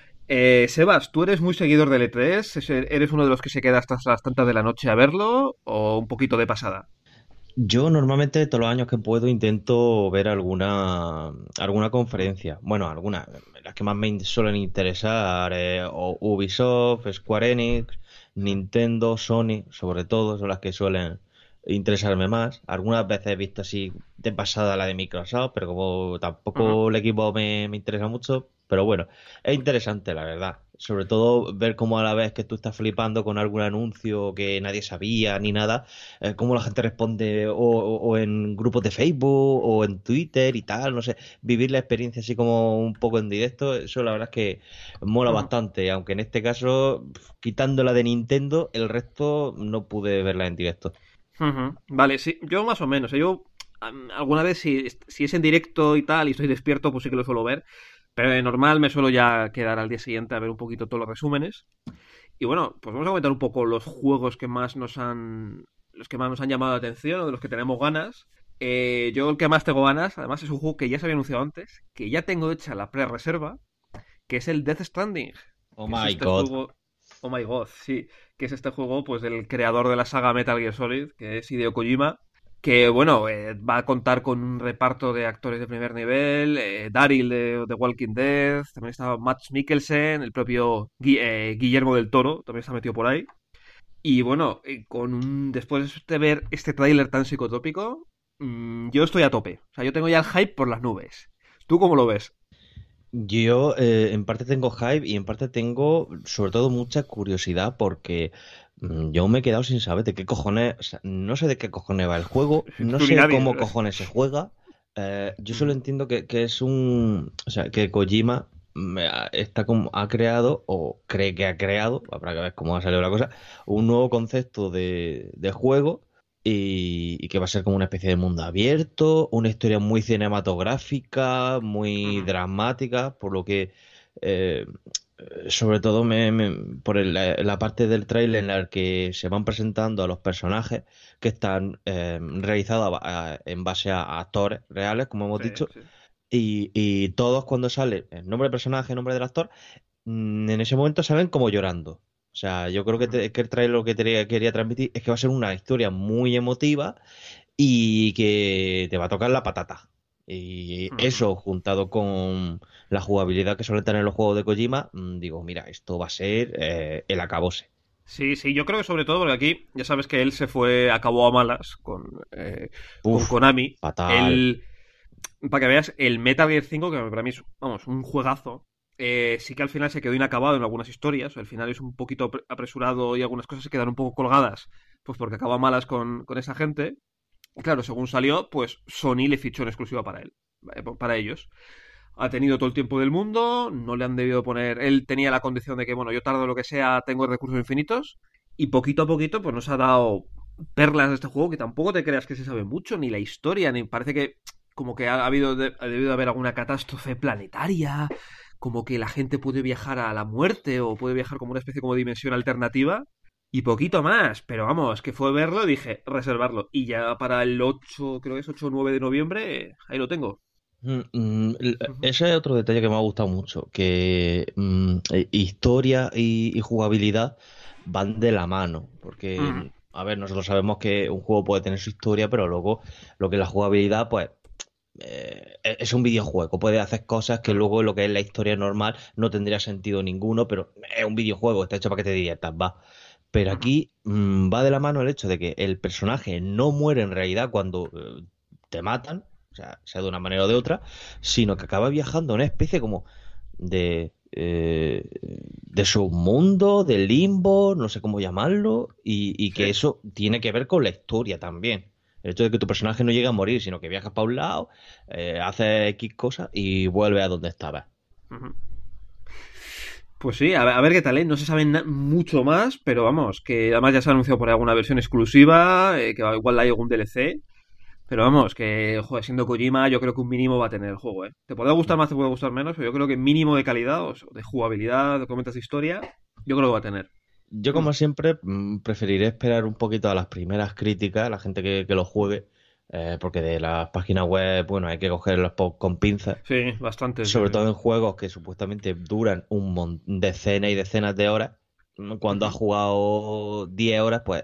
Sebas, ¿tú eres muy seguidor del E3? ¿Eres uno de los que se queda hasta las tantas de la noche a verlo o un poquito de pasada? Yo normalmente todos los años que puedo intento ver alguna conferencia. Bueno, algunas. Las que más me suelen interesar, o Ubisoft, Square Enix, Nintendo, Sony, sobre todo, son las que suelen interesarme más. Algunas veces he visto así de pasada la de Microsoft, pero como tampoco el equipo me interesa mucho. Pero bueno, es interesante la verdad. Sobre todo ver cómo a la vez que tú estás flipando con algún anuncio que nadie sabía ni nada, cómo la gente responde o en grupos de Facebook o en Twitter y tal, no sé, vivir la experiencia así como un poco en directo, eso la verdad es que mola bastante, aunque en este caso, quitando la de Nintendo, el resto no pude verla en directo. Vale, sí, yo más o menos, yo alguna vez si es en directo y tal y estoy despierto, pues sí que lo suelo ver. Pero de normal me suelo ya quedar al día siguiente a ver un poquito todos los resúmenes. Y bueno, pues vamos a comentar un poco los juegos que más nos han llamado la atención o de los que tenemos ganas. Yo el que más tengo ganas, además es un juego que ya se había anunciado antes, que ya tengo hecha la pre-reserva, que es el Death Stranding. Oh my god. Oh my god, sí. Que es este juego pues del creador de la saga Metal Gear Solid, que es Hideo Kojima. Que bueno, va a contar con un reparto de actores de primer nivel, Daryl de Walking Dead, también está Mads Mikkelsen, el propio Guillermo del Toro, también está metido por ahí. Y bueno, después de ver este tráiler tan psicotópico, yo estoy a tope. O sea, yo tengo ya el hype por las nubes. ¿Tú cómo lo ves? Yo en parte tengo hype y en parte tengo sobre todo mucha curiosidad porque yo me he quedado sin saber de qué cojones, o sea, no sé de qué cojones va el juego, no sé cómo cojones se juega. Yo solo entiendo que es o sea, que Kojima ha creado o cree que ha creado, habrá que ver cómo va a salir la cosa, un nuevo concepto de juego. Y que va a ser como una especie de mundo abierto, una historia muy cinematográfica, muy dramática, por lo que sobre todo por la parte del tráiler en la que se van presentando a los personajes que están realizados en base a actores reales, como hemos dicho, sí. Y todos cuando sale el nombre del personaje, el nombre del actor, en ese momento salen como llorando. O sea, yo creo que el trailer lo que quería transmitir es que va a ser una historia muy emotiva y que te va a tocar la patata. Y eso, juntado con la jugabilidad que suelen tener los juegos de Kojima, digo, mira, esto va a ser el acabose. Sí, yo creo que sobre todo porque aquí, ya sabes que él acabó a malas con Konami. Fatal. Para que veas, el Metal Gear 5, que para mí es, un juegazo. Sí que al final se quedó inacabado en algunas historias, al final es un poquito apresurado y algunas cosas se quedan un poco colgadas, pues porque acaba malas con esa gente. Y claro, según salió, pues Sony le fichó en exclusiva para él. para ellos. Ha tenido todo el tiempo del mundo, no le han debido poner... Él tenía la condición de que, bueno, yo tardo lo que sea, tengo recursos infinitos, y poquito a poquito pues nos ha dado perlas de este juego que tampoco te creas que se sabe mucho, ni la historia, ni parece que como que ha debido haber alguna catástrofe planetaria, como que la gente puede viajar a la muerte o puede viajar como una especie como de dimensión alternativa, y poquito más, pero vamos, que fue verlo y dije, reservarlo, y ya para el 8, creo que es 8 o 9 de noviembre, ahí lo tengo. Ese es otro detalle que me ha gustado mucho, que historia y jugabilidad van de la mano, porque a ver, nosotros sabemos que un juego puede tener su historia, pero luego lo que es la jugabilidad, pues es un videojuego, puede hacer cosas que luego lo que es la historia normal no tendría sentido ninguno, pero es un videojuego, está hecho para que te diviertas, va. Pero aquí va de la mano el hecho de que el personaje no muere en realidad cuando te matan, sea de una manera o de otra, sino que acaba viajando a una especie como de submundo, de limbo, no sé cómo llamarlo, y que eso tiene que ver con la historia también. El hecho de que tu personaje no llega a morir, sino que viajas para un lado, hace X cosas y vuelve a donde estaba. Pues sí, a ver qué tal, ¿eh? No se sabe mucho más, pero vamos, que además ya se ha anunciado por ahí alguna versión exclusiva, que igual hay algún DLC. Pero vamos, que joder, siendo Kojima, yo creo que un mínimo va a tener el juego, ¿eh? Te puede gustar más, te puede gustar menos, pero yo creo que mínimo de calidad, o de jugabilidad, de comentas de historia, yo creo que va a tener. Yo, como siempre, preferiré esperar un poquito a las primeras críticas, a la gente que lo juegue, porque de las páginas web, bueno, hay que cogerlas con pinzas. Sí, bastante. Sobre todo en juegos que supuestamente duran decenas y decenas de horas. Cuando has jugado 10 horas, pues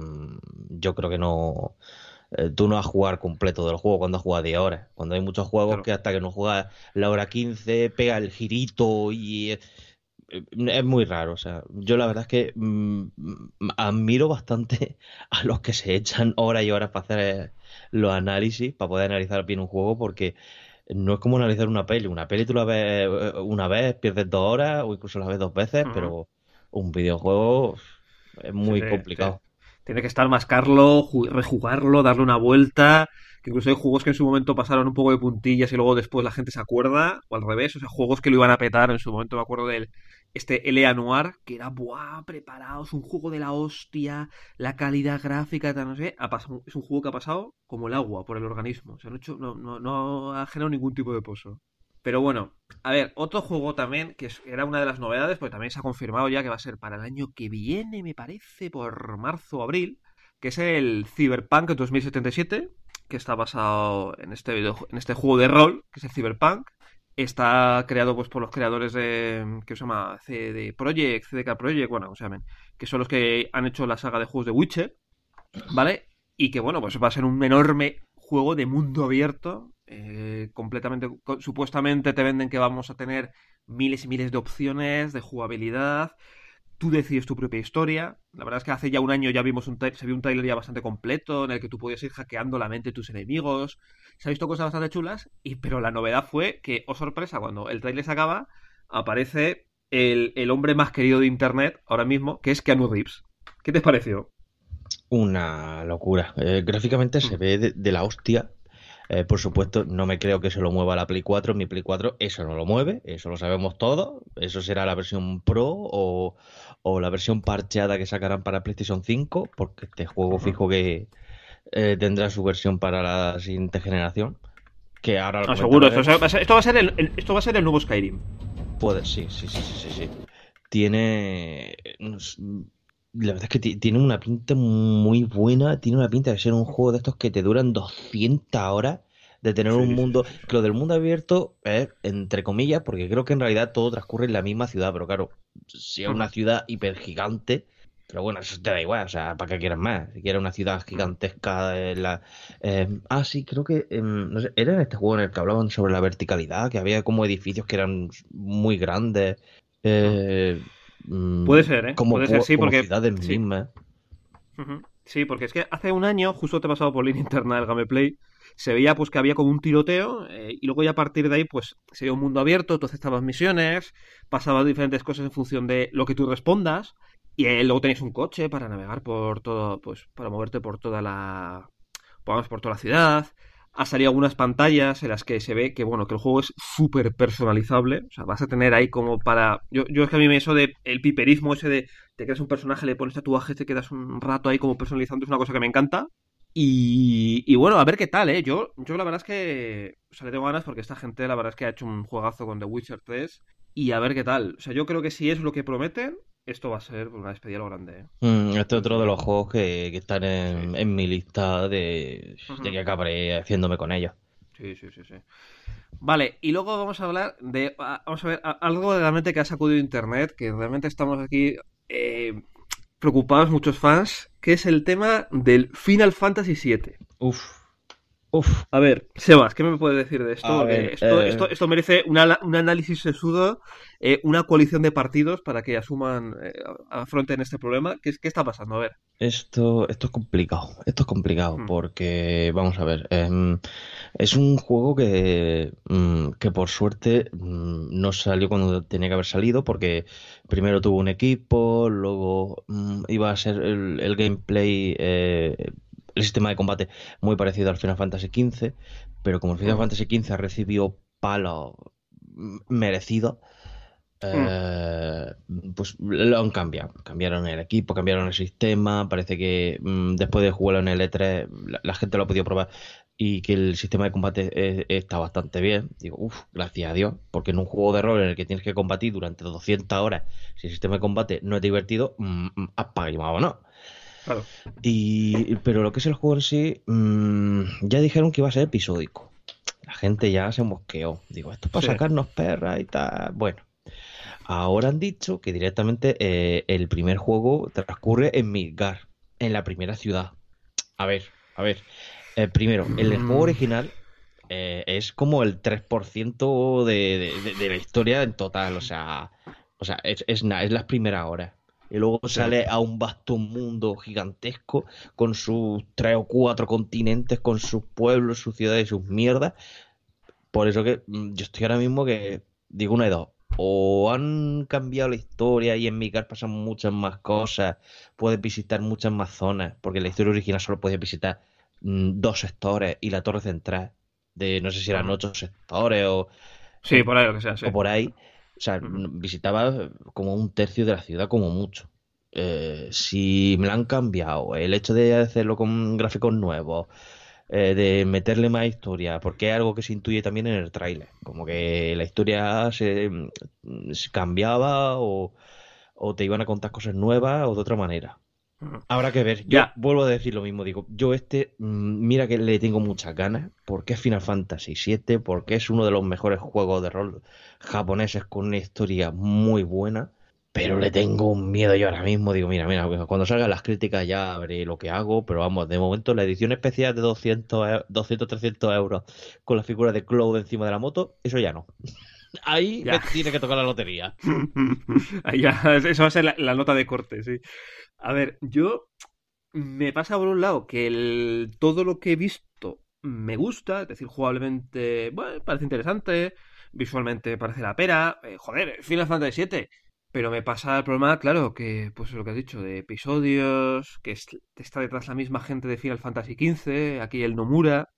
yo creo que no... tú no vas a jugar completo del juego cuando has jugado 10 horas. Cuando hay muchos juegos que hasta que no juegas la hora 15 pega el girito y es muy raro. O sea, yo la verdad es que admiro bastante a los que se echan horas y horas para hacer los análisis, para poder analizar bien un juego, porque no es como analizar una peli. Una peli tú la ves una vez, pierdes 2 horas o incluso la ves 2 veces, pero un videojuego es muy complicado. Tiene que estar mascarlo, rejugarlo, darle una vuelta. Que incluso hay juegos que en su momento pasaron un poco de puntillas y luego después la gente se acuerda, o al revés. O sea, juegos que lo iban a petar en su momento. Me acuerdo del L.A. Noire, que era preparados, un juego de la hostia, la calidad gráfica, tal, no sé. Es un juego que ha pasado como el agua por el organismo. O sea, no ha generado ningún tipo de pozo. Pero bueno, a ver, otro juego también, que era una de las novedades, pues también se ha confirmado ya que va a ser para el año que viene, me parece, por marzo o abril, que es el Cyberpunk 2077, que está basado en este juego de rol, que es el Cyberpunk. Está creado pues por los creadores de, que se llama CDK Projekt, bueno, se llaman, que son los que han hecho la saga de juegos de Witcher, ¿vale? Y que bueno, pues va a ser un enorme juego de mundo abierto. Completamente, supuestamente te venden que vamos a tener miles y miles de opciones de jugabilidad, tú decides tu propia historia. La verdad es que hace ya un año ya vimos se vio un trailer ya bastante completo en el que tú podías ir hackeando la mente de tus enemigos, se ha visto cosas bastante chulas, pero la novedad fue que, oh sorpresa, cuando el trailer se acaba aparece el hombre más querido de internet ahora mismo, que es Keanu Reeves. ¿Qué te pareció? Una locura. Gráficamente se ve de la hostia. Por supuesto, no me creo que se lo mueva la Play 4. Mi Play 4 eso no lo mueve, eso lo sabemos todos. Eso será la versión Pro o la versión parcheada que sacarán para PlayStation 5, porque este juego fijo que tendrá su versión para la siguiente generación. Que ahora lo seguro, esto va a ser el nuevo Skyrim. Puede, sí. Tiene... La verdad es que tiene una pinta muy buena, tiene una pinta de ser un juego de estos que te duran 200 horas, de tener un mundo, que lo del mundo abierto es entre comillas, porque creo que en realidad todo transcurre en la misma ciudad, pero claro, si es una ciudad hipergigante, pero bueno, eso te da igual, o sea, ¿para qué quieres más? Si quieres una ciudad gigantesca, sí, creo que, no sé, era en este juego en el que hablaban sobre la verticalidad, que había como edificios que eran muy grandes, puede ser, puede ser, sí, porque ciudades mismas. Sí, porque es que hace un año, justo te he pasado por línea interna del gameplay, se veía pues que había como un tiroteo, y luego ya a partir de ahí pues se veía un mundo abierto, tú aceptabas misiones, pasabas diferentes cosas en función de lo que tú respondas, y luego tenías un coche para navegar por todo, pues para moverte por toda la ciudad. ha salido algunas pantallas en las que se ve que, bueno, que el juego es súper personalizable. O sea, vas a tener ahí como para... Yo es que a mí me eso de el piperismo ese de te creas un personaje, le pones tatuajes, te quedas un rato ahí como personalizando, es una cosa que me encanta. Y bueno, a ver qué tal, ¿eh? Yo la verdad es que... O sea, le tengo ganas porque esta gente la verdad es que ha hecho un juegazo con The Witcher 3 y a ver qué tal. O sea, yo creo que si es lo que prometen, esto va a ser una despedida a lo grande, ¿eh? Este es otro de los juegos que están en mi lista de que acabaré haciéndome con ellos. Sí. Vale, y luego vamos a hablar de... Vamos a ver, algo realmente que ha sacudido internet, que realmente estamos aquí preocupados muchos fans, que es el tema del Final Fantasy VII. Uf. A ver, Sebas, ¿qué me puedes decir de esto? A ver, esto merece un análisis sesudo, una coalición de partidos para que afronten este problema. ¿Qué está pasando? A ver. Esto es complicado. Esto es complicado porque, vamos a ver, es un juego que por suerte no salió cuando tenía que haber salido, porque primero tuvo un equipo, luego iba a ser el gameplay, el sistema de combate muy parecido al Final Fantasy XV, pero como el Final Fantasy XV recibió palo merecido, pues lo han cambiado. Cambiaron el equipo, cambiaron el sistema. Parece que después de jugarlo en el E3 la gente lo ha podido probar y que el sistema de combate está bastante bien. Digo, gracias a Dios, porque en un juego de rol en el que tienes que combatir durante 200 horas, si el sistema de combate no es divertido, apaga y vámonos. Claro. Pero lo que es el juego en sí, ya dijeron que iba a ser episódico. La gente ya se mosqueó. Digo, esto es para sacarnos perras y tal. Bueno, ahora han dicho que directamente el primer juego transcurre en Midgar, en la primera ciudad. A ver. Primero, el juego original es como el 3% de la historia en total. O sea, es las primeras horas. Y luego sale a un vasto mundo gigantesco con sus 3 o 4 continentes, con sus pueblos, sus ciudades y sus mierdas. Por eso que yo estoy ahora mismo que digo una de dos. O han cambiado la historia y en Midgar pasan muchas más cosas, puedes visitar muchas más zonas, porque en la historia original solo podías visitar 2 sectores y la torre central de no sé si eran 8 sectores o... Sí, por ahí lo que sea, sí. O por ahí. O sea, visitaba como un tercio de la ciudad como mucho. Si me la han cambiado, el hecho de hacerlo con gráficos nuevos, de meterle más historia, porque es algo que se intuye también en el tráiler, como que la historia se cambiaba o te iban a contar cosas nuevas o de otra manera. Habrá que ver. Yo vuelvo a decir lo mismo, digo, yo mira que le tengo muchas ganas, porque es Final Fantasy VII, porque es uno de los mejores juegos de rol japoneses con una historia muy buena, pero le tengo un miedo yo ahora mismo, digo, mira, cuando salgan las críticas ya veré lo que hago, pero vamos, de momento la edición especial de 200-300 euros con la figura de Cloud encima de la moto, eso ya no. Ahí me tiene que tocar la lotería. Ahí ya, eso va a ser la nota de corte, sí. A ver, yo me pasa por un lado que todo lo que he visto me gusta, es decir, jugablemente, bueno, parece interesante, visualmente parece la pera, Final Fantasy VII, pero me pasa el problema, claro, que pues lo que has dicho, de episodios, que está detrás la misma gente de Final Fantasy XV, aquí el Nomura.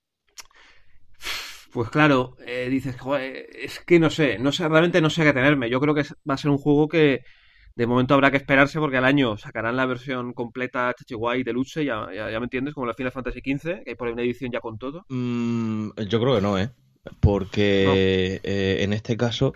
Pues claro, dices, joder, es que no sé, realmente no sé a qué tenerme. Yo creo que va a ser un juego que de momento habrá que esperarse porque al año sacarán la versión completa Chichiwai Deluxe, ya me entiendes, como la Final Fantasy XV, que hay por ahí una edición ya con todo. Yo creo que no, porque en este caso,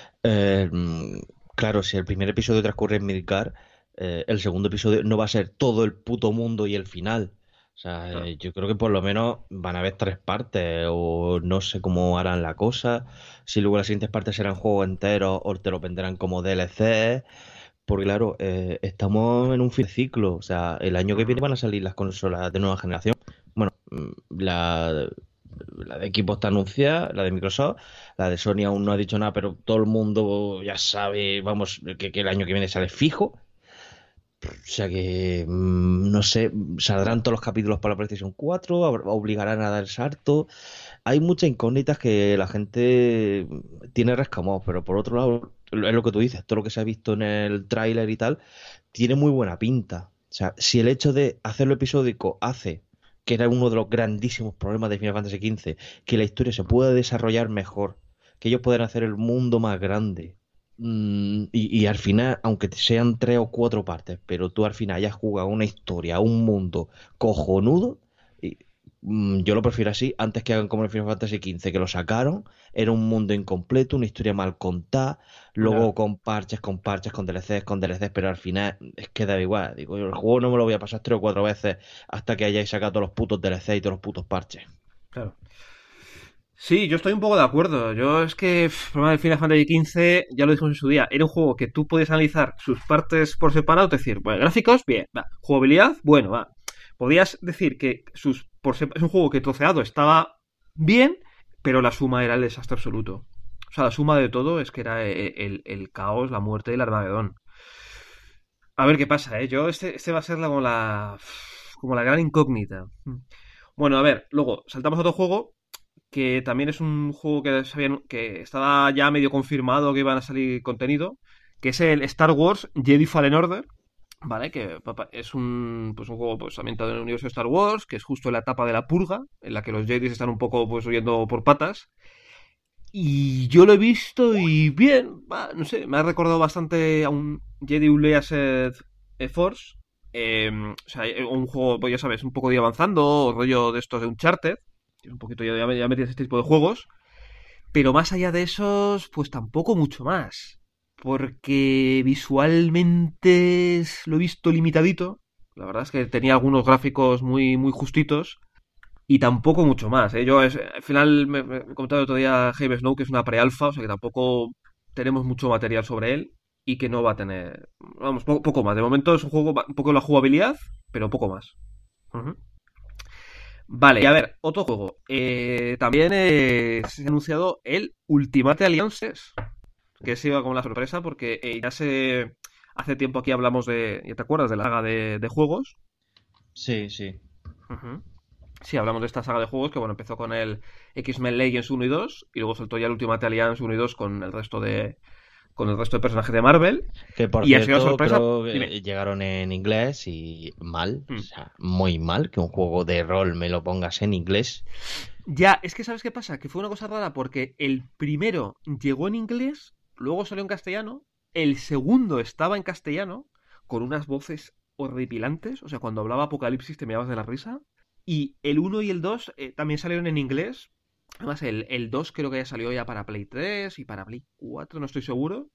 claro, si el primer episodio transcurre en Midgar, el segundo episodio no va a ser todo el puto mundo y el final. O sea, yo creo que por lo menos van a haber 3 partes, o no sé cómo harán la cosa. Si luego las siguientes partes serán juegos enteros o te lo venderán como DLC. Porque claro, estamos en un fin de ciclo. O sea, el año que viene van a salir las consolas de nueva generación. Bueno, la de Xbox está anunciada, la de Microsoft. La de Sony aún no ha dicho nada, pero todo el mundo ya sabe, vamos, que el año que viene sale fijo. O sea que, no sé, saldrán todos los capítulos para la PlayStation 4, obligarán a dar salto. Hay muchas incógnitas que la gente tiene rescamados, pero por otro lado, es lo que tú dices, todo lo que se ha visto en el tráiler y tal, tiene muy buena pinta. O sea, si el hecho de hacerlo episódico hace que era uno de los grandísimos problemas de Final Fantasy XV, que la historia se pueda desarrollar mejor, que ellos puedan hacer el mundo más grande. Y al final, aunque sean 3 o 4 partes, pero tú al final hayas jugado una historia, un mundo cojonudo, yo lo prefiero así, antes que hagan como el Final Fantasy XV, que lo sacaron, era un mundo incompleto, una historia mal contada, luego con parches, con DLCs, pero al final es que da igual. Digo, el juego no me lo voy a pasar 3 o 4 veces hasta que hayáis sacado todos los putos DLCs y todos los putos parches. Claro. Sí, yo estoy un poco de acuerdo. Yo es que el problema del Final Fantasy XV, ya lo dijimos en su día, era un juego que tú podías analizar sus partes por separado, es decir, bueno, gráficos, bien, va. Jugabilidad, bueno, va. Podías decir que es un juego que troceado estaba bien, pero la suma era el desastre absoluto. O sea, la suma de todo es que era el caos, la muerte y el Armagedón. A ver qué pasa, ¿eh? Este va a ser como la gran incógnita. Bueno, a ver, luego saltamos a otro juego que también es un juego que estaba ya medio confirmado que iban a salir contenido, que es el Star Wars Jedi Fallen Order, ¿vale? Que es un juego pues ambientado en el universo de Star Wars, que es justo en la etapa de la purga, en la que los Jedi están un poco pues huyendo por patas. Y yo lo he visto y bien, no sé, me ha recordado bastante a un Jedi Unleashed Force. O sea, un juego, pues ya sabes, un poco de avanzando, rollo de estos de Uncharted. Un poquito ya metí este tipo de juegos. Pero más allá de esos, pues tampoco mucho más. Porque visualmente lo he visto limitadito. La verdad es que tenía algunos gráficos muy, muy justitos. Y tampoco mucho más, ¿eh? Al final me he comentado el otro día James Snow que es una pre-alfa, o sea que tampoco tenemos mucho material sobre él. Y que no va a tener... Vamos, poco más. De momento es un juego, un poco la jugabilidad, pero poco más. Uh-huh. Vale, y a ver, otro juego. También se ha anunciado el Ultimate Alliances, que ha sido como la sorpresa porque hace tiempo aquí hablamos ¿ya te acuerdas? De la saga de juegos. Sí, sí. Uh-huh. Sí, hablamos de esta saga de juegos que bueno, empezó con el X-Men Legends 1 y 2 y luego soltó ya el Ultimate Alliance 1 y 2 con el resto de personajes de Marvel. Que por cierto, ha sido sorpresa. Creo que llegaron en inglés y mal, o sea, muy mal que un juego de rol me lo pongas en inglés. Ya, es que ¿sabes qué pasa? Que fue una cosa rara porque el primero llegó en inglés, luego salió en castellano, el segundo estaba en castellano, con unas voces horripilantes, o sea, cuando hablaba Apocalipsis te meabas de la risa, y el 1 y el 2 también salieron en inglés. Además, el 2 creo que ya salió ya para Play 3 y para Play 4, no estoy seguro.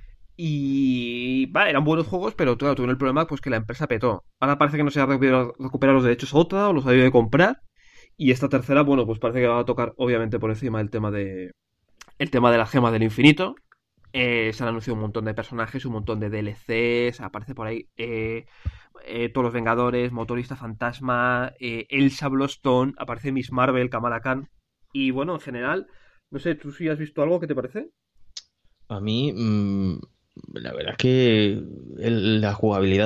Y eran buenos juegos, pero claro, tuvieron el problema pues que la empresa petó. Ahora parece que no se ha recuperado los derechos a otra o los ha debido de comprar. Y esta tercera, bueno, pues parece que va a tocar obviamente por encima el tema de la gema del infinito. Se han anunciado un montón de personajes, un montón de DLCs. Aparece por ahí todos los Vengadores, Motorista Fantasma, Elsa Bloodstone, aparece Miss Marvel, Kamala Khan. Y bueno, en general, no sé, ¿tú sí has visto algo? ¿Qué te parece? A mí, la verdad es que la jugabilidad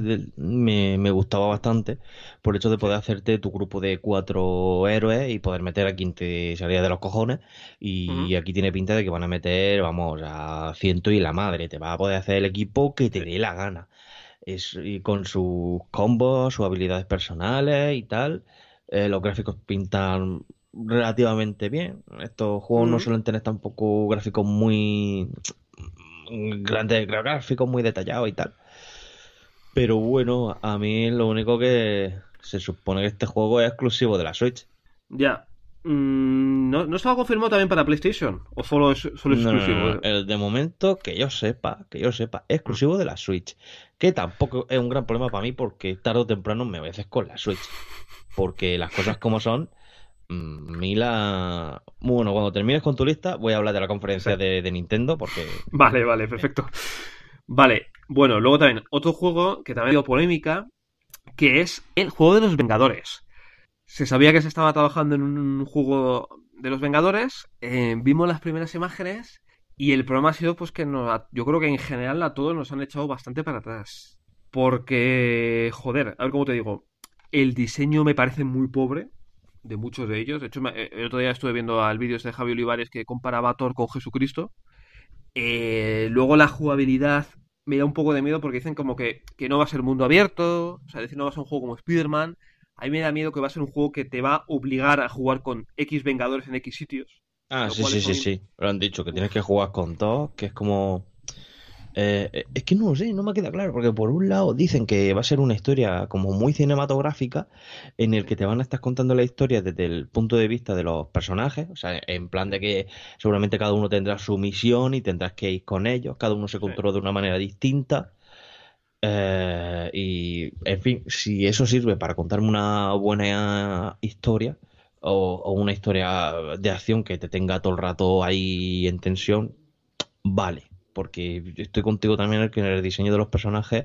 me gustaba bastante por el hecho de poder hacerte tu grupo de 4 héroes y poder meter a quien te salía de los cojones. Y aquí tiene pinta de que van a meter, vamos, a ciento y la madre. Te vas a poder hacer el equipo que te dé la gana. Y con sus combos, sus habilidades personales y tal. Los gráficos pintan relativamente bien. Estos juegos no suelen tener tampoco gráficos muy grandes, gráficos muy detallados y tal. Pero bueno, a mí lo único que se supone que este juego es exclusivo de la Switch. Ya. ¿No estaba confirmado también para PlayStation? ¿O solo es exclusivo? No. De momento, que yo sepa, exclusivo de la Switch. Que tampoco es un gran problema para mí porque tarde o temprano me veces con la Switch. Porque las cosas como son, Bueno, cuando termines con tu lista voy a hablar de la conferencia de Nintendo porque... Vale, perfecto. Vale, bueno, luego también otro juego que también ha habido polémica, que es el juego de los Vengadores. Se sabía que se estaba trabajando en un juego de los Vengadores, vimos las primeras imágenes y el problema ha sido pues que yo creo que en general a todos nos han echado bastante para atrás. Porque, joder, a ver cómo te digo, el diseño me parece muy pobre de muchos de ellos. De hecho, el otro día estuve viendo al vídeo de Javi Olivares que comparaba a Thor con Jesucristo. Luego la jugabilidad me da un poco de miedo porque dicen como que no va a ser mundo abierto, o sea, decir, no va a ser un juego como Spider-Man. A mí me da miedo que va a ser un juego que te va a obligar a jugar con X Vengadores en X sitios. Ah, sí. Lo han dicho, que tienes que jugar con dos, que es como... es que no lo sé, no me queda claro, porque por un lado dicen que va a ser una historia como muy cinematográfica, en el que te van a estar contando la historia desde el punto de vista de los personajes, o sea, en plan de que seguramente cada uno tendrá su misión y tendrás que ir con ellos, cada uno se controla de una manera distinta. Y, en fin, si eso sirve para contarme una buena historia o una historia de acción que te tenga todo el rato ahí en tensión, vale. Porque estoy contigo también en el diseño de los personajes.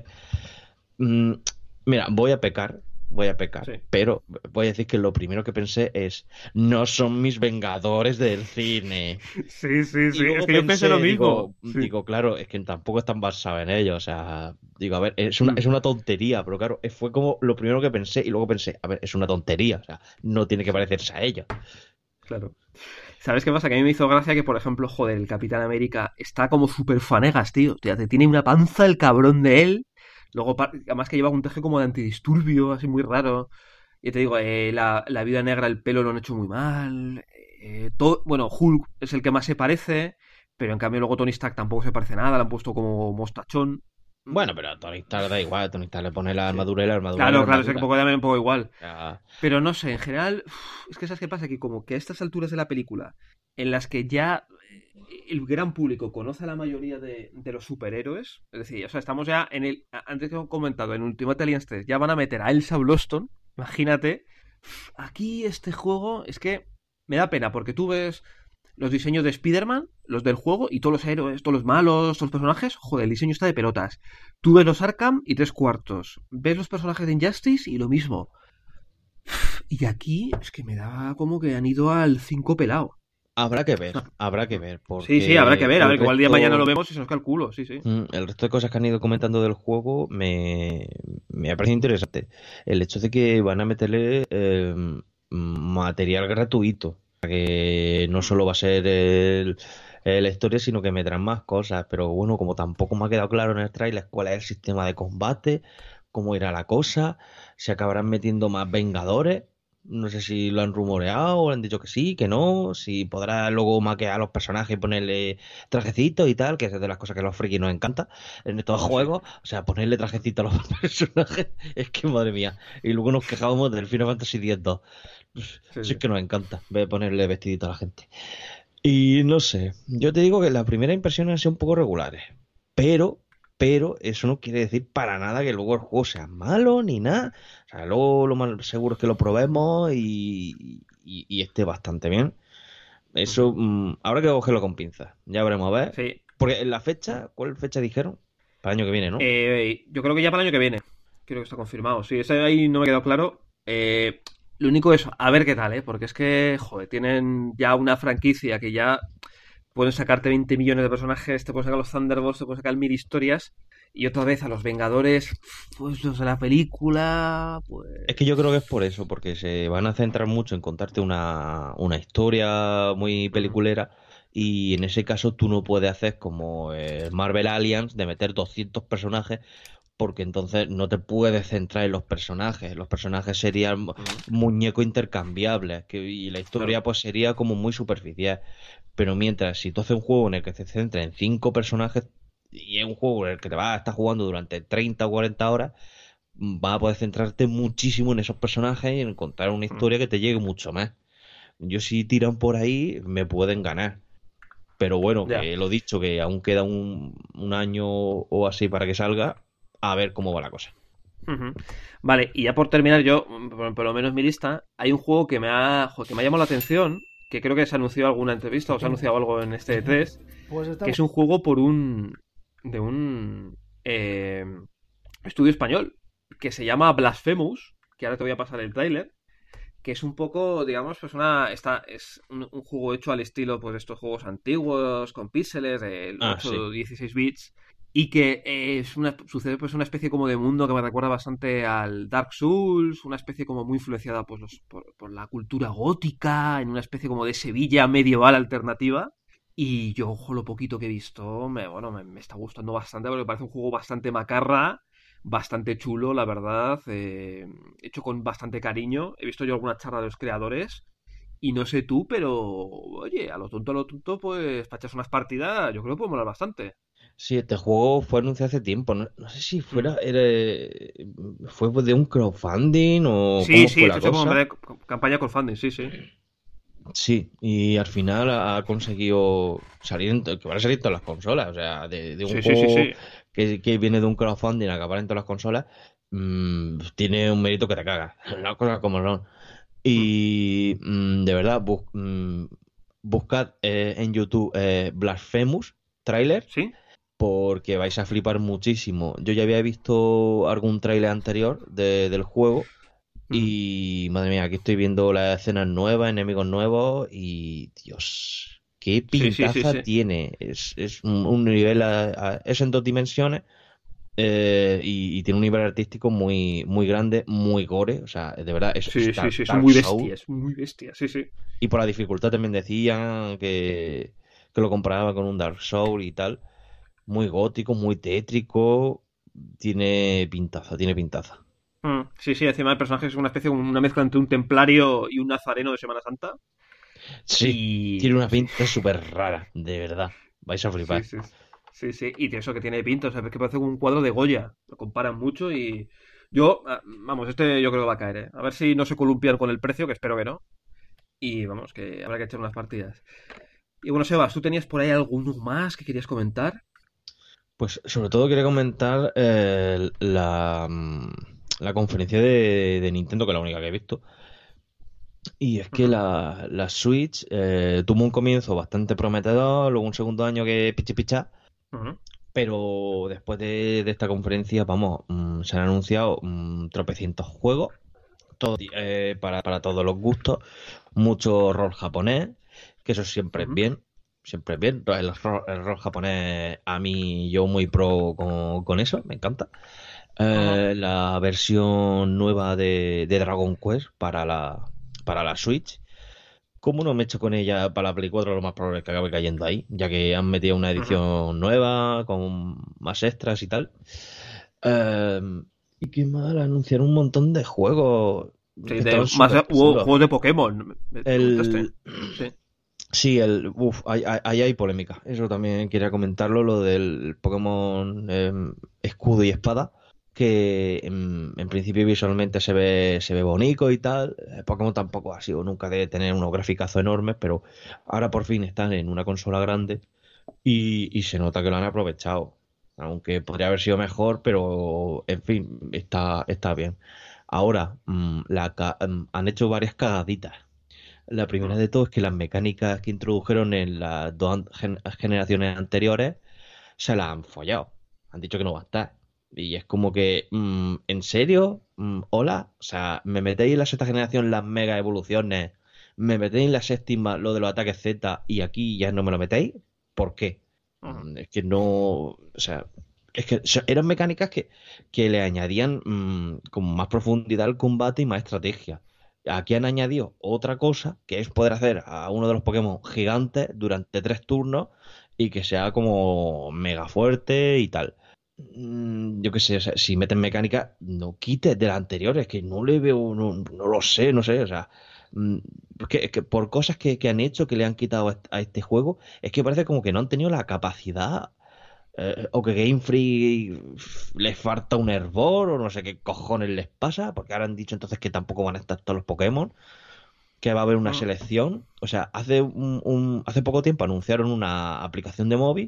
Mira, voy a pecar, sí. Pero voy a decir que lo primero que pensé es: no son mis Vengadores del cine. Sí, es que yo pensé lo mismo. Digo, claro, es que tampoco están basados en ellos. O sea, digo, a ver, es una tontería, pero claro, fue como lo primero que pensé. Y luego pensé, a ver, es una tontería. O sea, no tiene que parecerse a ellos. Claro. ¿Sabes qué pasa? Que a mí me hizo gracia que, por ejemplo, joder, el Capitán América está como súper fanegas, tío. Te tiene una panza el cabrón de él. Luego, además que lleva un traje como de antidisturbio, así muy raro. Y te digo, la Viuda Negra, el pelo lo han hecho muy mal. Bueno, Hulk es el que más se parece, pero en cambio luego Tony Stark tampoco se parece nada, le han puesto como mostachón. Bueno, pero a Tony Stark da igual, a Tony Stark le pone la armadura y la armadura. Claro, es que un poco igual. Ya. Pero no sé, en general, es que ¿sabes qué pasa? Que como que a estas alturas de la película, en las que ya el gran público conoce a la mayoría de los superhéroes, es decir, o sea, estamos ya en el... Antes que he comentado, en Ultimate Alliance 3, ya van a meter a Elsa Bloodstone, imagínate. Aquí este juego es que me da pena, porque tú ves los diseños de Spider-Man, los del juego, y todos los héroes, todos los malos, todos los personajes, joder, el diseño está de pelotas. Tú ves los Arkham y 3/4. Ves los personajes de Injustice y lo mismo. Y aquí es que me da como que han ido al 5 pelado. Habrá que ver. Porque sí, habrá que ver. A ver, igual el día de mañana lo vemos y se nos cae el culo, sí. El resto de cosas que han ido comentando del juego me ha parecido interesante. El hecho de que van a meterle material gratuito. Que no solo va a ser la historia, sino que meterán más cosas. Pero bueno, como tampoco me ha quedado claro en el trailer cuál es el sistema de combate, cómo irá la cosa, se acabarán metiendo más Vengadores. No sé si lo han rumoreado o han dicho que sí, que no, si podrá luego maquear a los personajes y ponerle trajecitos y tal, que es de las cosas que a los frikis nos encanta en estos juegos. O sea, ponerle trajecitos a los personajes, es que madre mía. Y luego nos quejábamos del Final Fantasy X-2. Sí, es que nos encanta ponerle vestidito a la gente. Y no sé, yo te digo que las primeras impresiones han sido un poco regulares, pero eso no quiere decir para nada que luego el juego sea malo ni nada. O sea, luego lo más seguro es que lo probemos y esté bastante bien. Eso habrá que cogerlo con pinzas. Ya veremos, a ver. Sí. Porque en la fecha, ¿cuál fecha dijeron? Para el año que viene, ¿no? Yo creo que ya para el año que viene. Creo que está confirmado. Sí, ese ahí no me ha quedado claro. Lo único es, a ver qué tal, porque es que, joder, tienen ya una franquicia que ya pueden sacarte 20 millones de personajes, te pueden sacar los Thunderbolts, te pueden sacar 1000 historias, y otra vez a los Vengadores, pues los de la película, pues... Es que yo creo que es por eso, porque se van a centrar mucho en contarte una historia muy peliculera, y en ese caso tú no puedes hacer como Marvel Alliance, de meter 200 personajes, porque entonces no te puedes centrar en los personajes. Los personajes serían muñecos intercambiables, y la historia pues sería como muy superficial. Pero mientras, si tú haces un juego en el que se centra en 5 personajes, y es un juego en el que te vas a estar jugando durante 30 o 40 horas, vas a poder centrarte muchísimo en esos personajes y en contar una historia que te llegue mucho más. Yo, si tiran por ahí, me pueden ganar. Pero bueno, que lo dicho, que aún queda un año o así para que salga, a ver cómo va la cosa. Vale, y ya por terminar, yo, por lo menos en mi lista, hay un juego que me ha llamado la atención, que creo que se anunció en alguna entrevista o se ha anunciado algo en este E3, pues que es un juego de un estudio español que se llama Blasphemous, que ahora te voy a pasar el tráiler, que es un poco, digamos, pues es un juego hecho al estilo pues de estos juegos antiguos con píxeles de 8 o 16 bits, y que sucede pues una especie como de mundo que me recuerda bastante al Dark Souls, una especie como muy influenciada pues por la cultura gótica, en una especie como de Sevilla medieval alternativa. Y yo, ojo, lo poquito que he visto, me está gustando bastante, porque parece un juego bastante macarra, bastante chulo, la verdad, hecho con bastante cariño. He visto yo alguna charla de los creadores y no sé tú, pero oye, a lo tonto, pues para echarse unas partidas, yo creo que puede molar bastante. Sí, este juego fue anunciado hace tiempo. No sé si fue de un crowdfunding o Sí, cómo sí, fue esto la es como cosa. campaña crowdfunding, sí, sí. Sí, y al final ha conseguido salir que van a salir en todas las consolas. O sea, de un Sí, sí, sí, juego sí. que viene de un crowdfunding a acabar en todas las consolas, tiene un mérito que te cagas. Las cosas como son. Y de verdad, buscad en YouTube Blasphemous trailer ¿Sí? porque vais a flipar muchísimo. Yo ya había visto algún tráiler anterior del juego y madre mía, aquí estoy viendo las escenas nuevas, enemigos nuevos y Dios, qué Sí, sí, sí, pintaza sí. tiene. Es un nivel, es en 2 dimensiones y tiene un nivel artístico muy, muy grande, muy gore. O sea, de verdad, Sí, es sí, Dark, sí, Dark Souls. es muy bestia, sí, sí. Y por la dificultad también decían que lo comparaba con un Dark Souls y tal. Muy gótico, muy tétrico. Tiene pintaza, tiene pintaza. Sí, sí, encima el personaje es una especie, una mezcla entre un templario y un nazareno de Semana Santa. Sí, tiene Y una sí, pinta súper rara, de verdad. Vais a sí, flipar. sí, sí, sí. Y de eso que tiene pinta, o sea, es que parece un cuadro de Goya. Lo comparan mucho y yo, vamos, este yo creo que va a caer, ¿eh? A ver si no se columpian con el precio, que espero que no. Y vamos, que habrá que echar unas partidas. Y bueno, Sebas, ¿tú tenías por ahí alguno más que querías comentar? Pues sobre todo quería comentar la conferencia de Nintendo, que es la única que he visto. Y es que Ujú, la Switch tuvo un comienzo bastante prometedor, luego un segundo año que pichi picha, ujú, pero después de esta conferencia, vamos, se han anunciado tropecientos juegos, todo, para todos los gustos, mucho rol japonés, que eso siempre es ujú. bien, siempre es bien. El rol japonés, a mí, yo muy pro con eso, me encanta. Ajá. La versión nueva de Dragon Quest para la Switch. Como no me echo con ella para la Play 4, lo más probable es que acabe cayendo ahí, ya que han metido una Ujú. edición nueva con más extras y tal. Eh, y qué mal, anunciaron un montón de juegos Sí, que de, estaban más súper hubo chulos. juegos de Pokémon, me comentaste. El, Sí. sí, ahí hay polémica. Eso también quería comentarlo, lo del Pokémon Escudo y Espada, que en principio visualmente se ve bonito y tal. Pokémon tampoco ha sido nunca de tener unos graficazos enormes, pero ahora por fin están en una consola grande y se nota que lo han aprovechado. Aunque podría haber sido mejor, pero en fin, está bien. Ahora, han hecho varias cagaditas. La primera Ujú. de todo es que las mecánicas que introdujeron en las dos generaciones anteriores se las han follado. Han dicho que no va a estar. Y es como que, ¿en serio? ¿Hola? O sea, ¿me metéis en la sexta generación las mega evoluciones? ¿Me metéis en la séptima lo de los ataques Z y aquí ya no me lo metéis? ¿Por qué? Ujú. Es que no. O sea, es que eran mecánicas que le añadían como más profundidad al combate y más estrategia. Aquí han añadido otra cosa, que es poder hacer a uno de los Pokémon gigantes durante 3 turnos y que sea como mega fuerte y tal. Yo qué sé, o sea, si meten mecánica, no quites de las anteriores, que no le veo, no lo sé, no sé, o sea, mm, es que por cosas que han hecho, que le han quitado a este juego, es que parece como que no han tenido la capacidad, o que Game Freak les falta un hervor, o no sé qué cojones les pasa, porque ahora han dicho entonces que tampoco van a estar todos los Pokémon, que va a haber una Ujú. selección. O sea, hace poco tiempo anunciaron una aplicación de móvil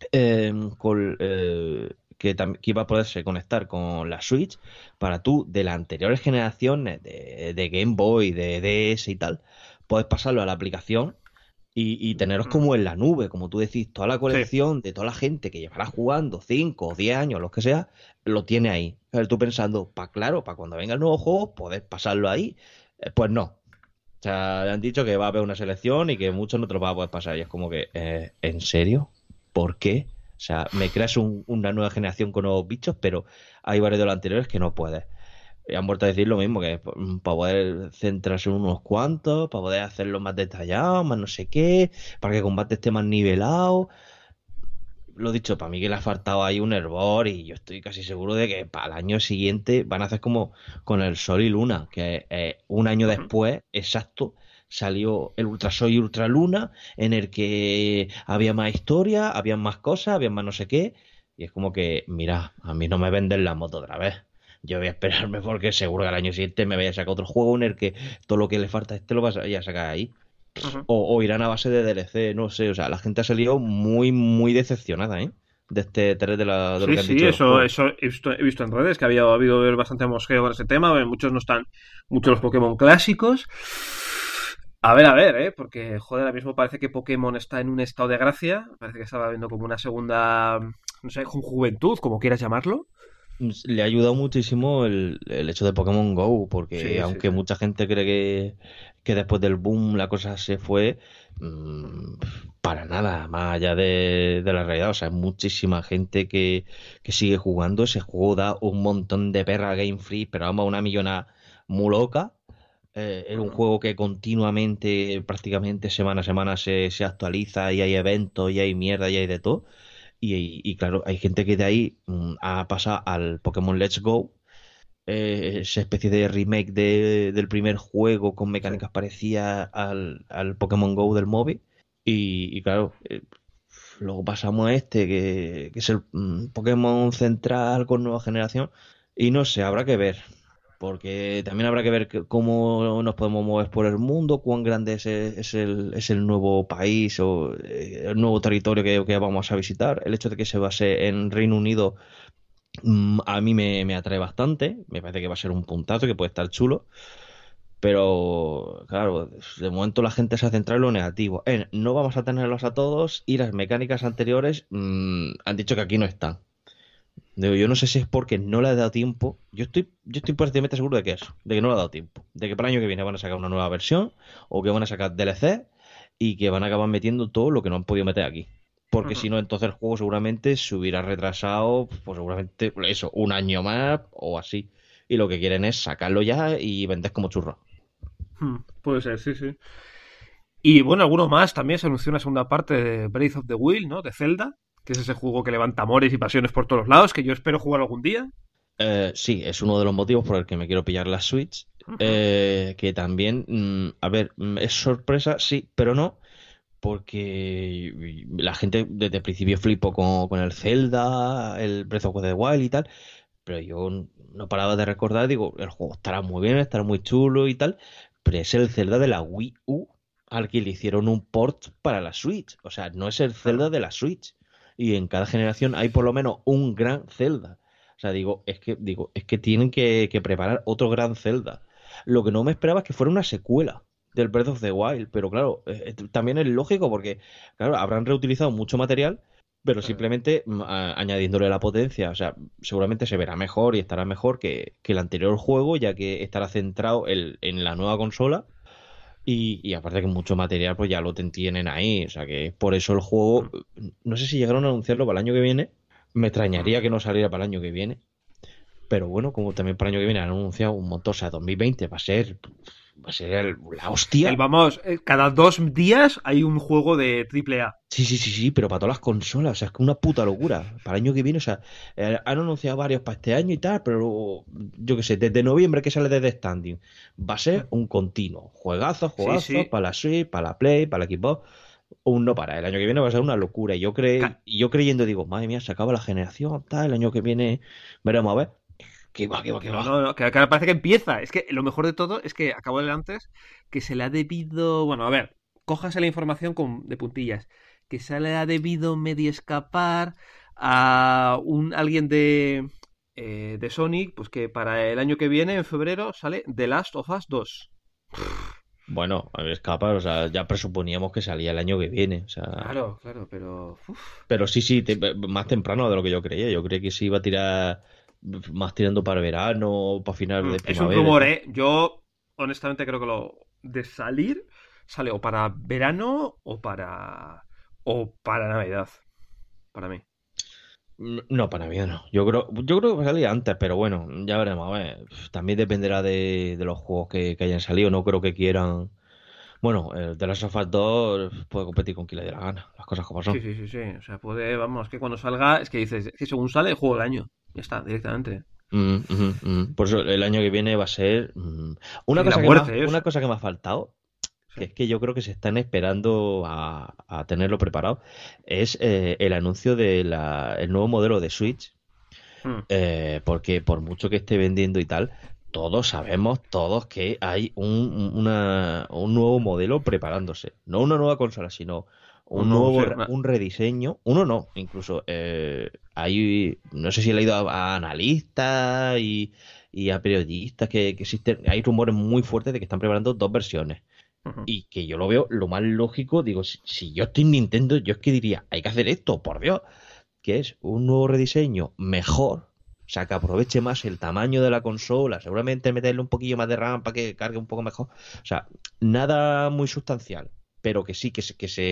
que iba a poderse conectar con la Switch para tú, de las anteriores generaciones de Game Boy, de DS y tal, puedes pasarlo a la aplicación y teneros Ujú. como en la nube, como tú decís, toda la Sí. colección de toda la gente que llevará jugando 5 o 10 años, lo que sea, lo tiene ahí. Tú pensando, claro, para cuando venga el nuevo juego, podés pasarlo ahí. Pues no. O sea, le han dicho que va a haber una selección y que muchos no te lo van a poder pasar. Y es como que, ¿en serio? ¿Por qué? O sea, me creas una nueva generación con nuevos bichos, pero hay varios de los anteriores que no puedes. Y han vuelto a decir lo mismo, que para poder centrarse en unos cuantos, para poder hacerlo más detallado, más no sé qué, para que el combate esté más nivelado. lo dicho, para mí que le ha faltado ahí un hervor y yo estoy casi seguro de que para el año siguiente van a hacer como con el Sol y Luna, que un año después, exacto, salió el Ultra Sol y Ultra Luna, en el que había más historia, había más cosas, había más no sé qué, y es como que, mira, a mí no me venden la moto otra vez. Yo voy a esperarme porque seguro que al año siguiente me vaya a sacar otro juego en el que todo lo que le falta a este lo vas a sacar ahí. O irán a base de DLC, no sé, o sea, la gente ha salido muy, muy decepcionada, ¿eh? De este 3 de lo que han dicho. Eso he visto en redes, que ha habido bastante mosqueo con ese tema, muchos no están, muchos los Pokémon clásicos. A ver, porque, joder, ahora mismo parece que Pokémon está en un estado de gracia, parece que estaba viendo como una segunda, no sé, juventud, como quieras llamarlo. Le ha ayudado muchísimo el hecho de Pokémon Go, porque aunque mucha gente cree que después del boom la cosa se fue, para nada, más allá de la realidad. O sea, hay muchísima gente que sigue jugando. Ese juego da un montón de perra Game Freak, pero vamos, una millonada muy loca. Es un juego que continuamente, prácticamente semana a semana se actualiza y hay eventos y hay mierda y hay de todo. Y claro, hay gente que de ahí ha pasado al Pokémon Let's Go, esa especie de remake del primer juego con mecánicas parecidas al Pokémon Go del móvil. Y claro, luego pasamos a este, que es el Pokémon central con nueva generación. Y no sé, habrá que ver. Porque también habrá que ver cómo nos podemos mover por el mundo, cuán grande es el nuevo país o el nuevo territorio que vamos a visitar. El hecho de que se base en Reino Unido a mí me atrae bastante. Me parece que va a ser un puntazo, que puede estar chulo. Pero, claro, de momento la gente se ha centrado en lo negativo. No vamos a tenerlos a todos y las mecánicas anteriores han dicho que aquí no están. Digo, yo no sé si es porque no le ha dado tiempo. Yo estoy prácticamente seguro de que eso, de que no le ha dado tiempo. De que para el año que viene van a sacar una nueva versión, o que van a sacar DLC, y que van a acabar metiendo todo lo que no han podido meter aquí. Porque si no, entonces el juego seguramente se hubiera retrasado, pues seguramente eso, un año más o así. Y lo que quieren es sacarlo ya y vender como churro. Puede ser, sí. Y bueno, alguno más. También se anunció una segunda parte de Breath of the Wild, ¿no? De Zelda, que es ese juego que levanta amores y pasiones por todos lados, que yo espero jugar algún día. Sí, es uno de los motivos por el que me quiero pillar la Switch. Que también, a ver, es sorpresa, sí, pero no, porque la gente desde el principio flipó con el Zelda, el Breath of the Wild y tal, pero yo no paraba de recordar, digo, el juego estará muy bien, estará muy chulo y tal, pero es el Zelda de la Wii U al que le hicieron un port para la Switch. O sea, no es el Zelda de la Switch. Y en cada generación hay por lo menos un gran Zelda. O sea, es que tienen que preparar otro gran Zelda. Lo que no me esperaba es que fuera una secuela del Breath of the Wild, pero claro, también es lógico porque, claro, habrán reutilizado mucho material, pero simplemente añadiéndole la potencia. O sea, seguramente se verá mejor y estará mejor que el anterior juego, ya que estará centrado en la nueva consola. Y aparte que mucho material pues ya lo tienen ahí, o sea que por eso el juego, no sé si llegaron a anunciarlo para el año que viene, me extrañaría que no saliera para el año que viene, pero bueno, como también para el año que viene han anunciado un montón, o sea, 2020 va a ser la hostia. Cada 2 días hay un juego de AAA. Sí, pero para todas las consolas, o sea, es que una puta locura. Para el año que viene, o sea, han anunciado varios para este año y tal, pero yo qué sé, desde noviembre que sale desde Standing, va a ser un continuo. Juegazo, para la Switch, para la Play, para la Xbox, un no para. El año que viene va a ser una locura. Y yo creyendo, digo, madre mía, se acaba la generación, tal, el año que viene veremos a ver. Que va. No, que ahora parece que empieza. Es que lo mejor de todo es que acabo de leer antes que se le ha debido... Bueno, a ver, cójase la información de puntillas. Que se le ha debido medio escapar a alguien de Sony, pues que para el año que viene, en febrero, sale The Last of Us 2. Bueno, a ver, escapar, o sea, ya presuponíamos que salía el año que viene. O sea... Claro, pero... Pero sí, más temprano de lo que yo creía. Yo creía que se iba a tirar... más tirando para verano, para final de primavera. Es un rumor, ¿eh? Yo, honestamente, creo que lo de salir sale o para verano o para Navidad. Para mí. No, para mí no. Yo creo que va a salir antes, pero bueno, ya veremos. A ver, también dependerá de los juegos que hayan salido. No creo que quieran Bueno, The Last of Us 2 puede competir con quien le dé la gana, las cosas como son. Sí. O sea, puede, vamos, que cuando salga, es que dices, es que según sale, juego del año. Ya está, directamente. Por eso el año que viene va a ser una Sí, cosa la que muerte, una cosa que me ha faltado, que es que yo creo que se están esperando a tenerlo preparado, es el anuncio de el nuevo modelo de Switch, porque por mucho que esté vendiendo y tal, todos sabemos que hay un nuevo modelo preparándose, no una nueva consola, sino un un rediseño, uno no, incluso hay, no sé si he leído a analistas y a periodistas que existen, hay rumores muy fuertes de que están preparando 2 versiones. Y que yo lo veo lo más lógico, digo, si yo estoy en Nintendo, yo es que diría, hay que hacer esto, por Dios, que es un nuevo rediseño mejor, o sea, que aproveche más el tamaño de la consola, seguramente meterle un poquillo más de RAM para que cargue un poco mejor, o sea, nada muy sustancial, pero que sí, que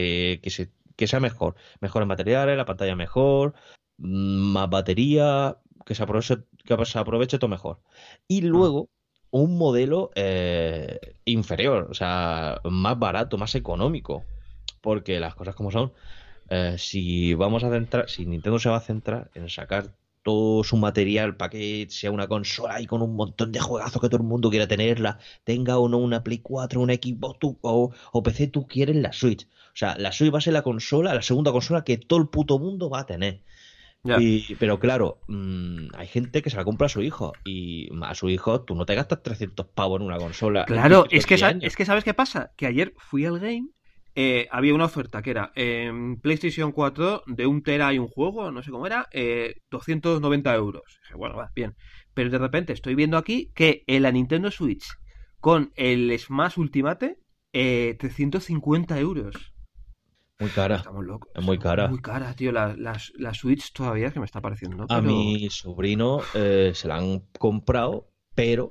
sea mejor, mejores materiales, la pantalla mejor, más batería, que se aproveche todo mejor. Y luego un modelo inferior, o sea, más barato, más económico, porque las cosas como son, si Nintendo se va a centrar en sacar todo su material para que sea una consola y con un montón de juegazos que todo el mundo quiera tenerla, tenga o no una Play 4, una Xbox o PC, tú quieres la Switch. O sea, la Switch va a ser la segunda consola que todo el puto mundo va a tener. Pero claro, hay gente que se la compra a su hijo y a su hijo tú no te gastas 300 pavos en una consola. Claro, es que ¿sabes qué pasa? Que ayer fui al game, había una oferta que era PlayStation 4 de 1 tera y un juego, no sé cómo era, 290 euros. Dije, bueno, va, bien. Pero de repente estoy viendo aquí que en la Nintendo Switch con el Smash Ultimate 350 euros. Muy cara. Estamos locos. Es muy cara. Muy cara, tío. La Switch todavía es que me está pareciendo. A mi sobrino se la han comprado, pero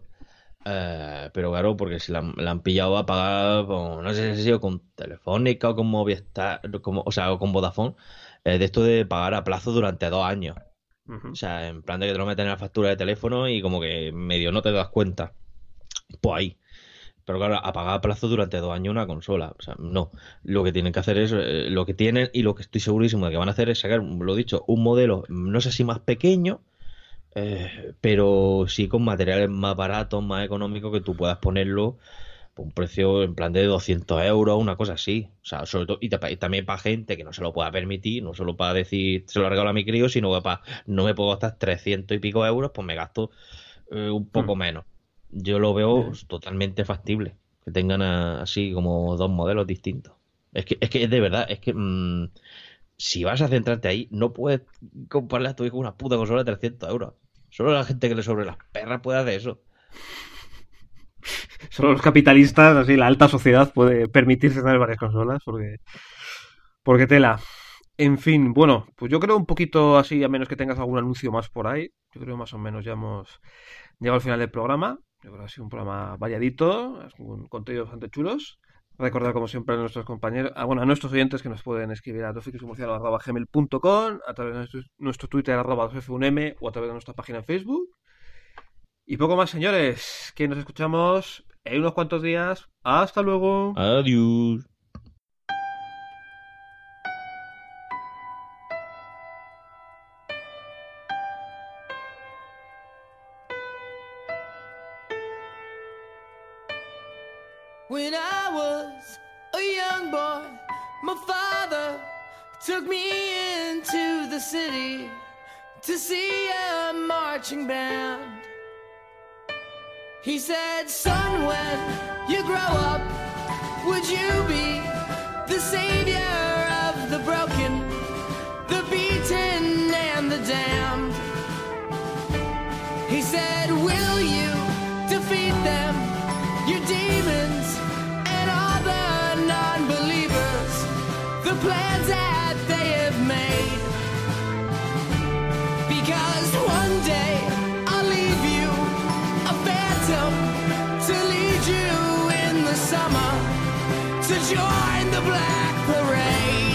claro, porque se la han pillado a pagar, no sé si ha sido con Telefónica o con Movistar, o con Vodafone, de esto de pagar a plazo durante 2 años. O sea, en plan de que te lo meten en la factura de teléfono y como que medio no te das cuenta. Pues ahí. Pero claro, a pagar a plazo durante 2 años una consola. O sea, no. Lo que tienen que hacer es, lo que tienen y lo que estoy segurísimo de que van a hacer es sacar, lo dicho, un modelo, no sé si más pequeño, pero sí con materiales más baratos, más económicos, que tú puedas ponerlo por un precio en plan de 200 euros, una cosa así. O sea, sobre todo, y también para gente que no se lo pueda permitir, no solo para decir, se lo regalo a mi crío, sino que no me puedo gastar 300 y pico euros, pues me gasto un poco menos. Yo lo veo totalmente factible, que tengan así como 2 modelos distintos. Es que de verdad, es que si vas a centrarte ahí, no puedes comprarle a tu hijo una puta consola de 300 euros. Solo la gente que le sobre las perras puede hacer eso. Solo los capitalistas, así la alta sociedad puede permitirse tener varias consolas, porque tela. En fin, bueno, pues yo creo un poquito así, a menos que tengas algún anuncio más por ahí, yo creo más o menos ya hemos llegado al final del programa. Yo creo que ha sido un programa variadito, con contenidos bastante chulos. Recordar, como siempre, a nuestros compañeros, a nuestros oyentes que nos pueden escribir a dosfrikismurciano@gmail.com, a través de nuestro Twitter @dosf1m o a través de nuestra página en Facebook. Y poco más, señores, que nos escuchamos en unos cuantos días. Hasta luego. Adiós. When I was a young boy, my father took me into the city to see a marching band. He said, son, when you grow up, would you be the savior of the broken, the beaten, and the damned? He said, will you defeat them, your demons, and all the non-believers, the plans that they have made? Because one day I'll leave you a phantom to lead you in the summer to join the Black Parade.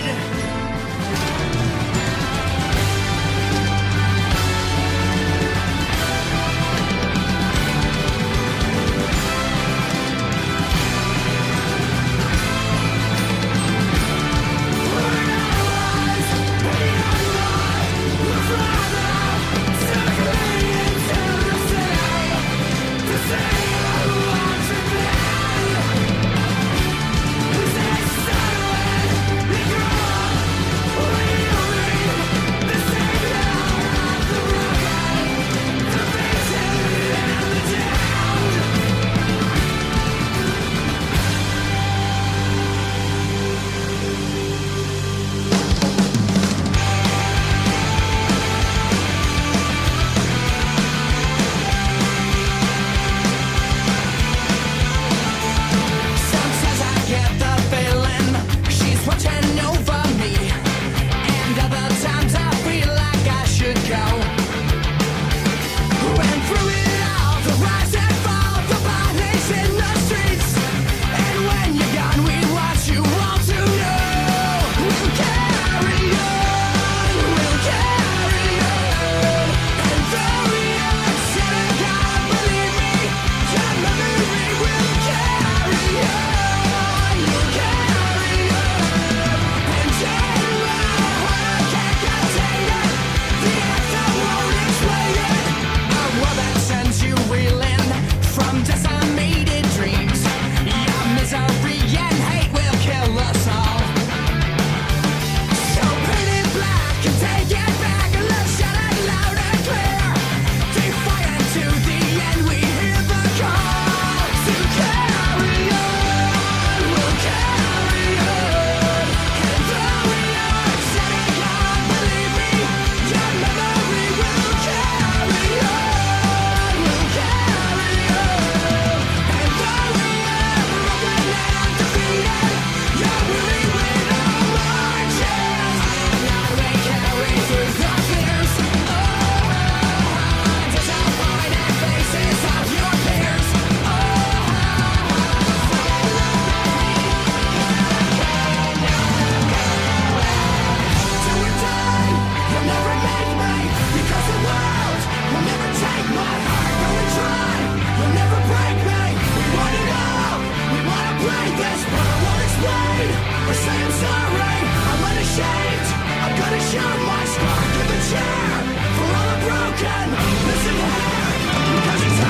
bleed this, but I won't explain or say I'm sorry. I'm unashamed. I'm gonna show my scar. Give a cheer for all the broken, missing hair. Because it's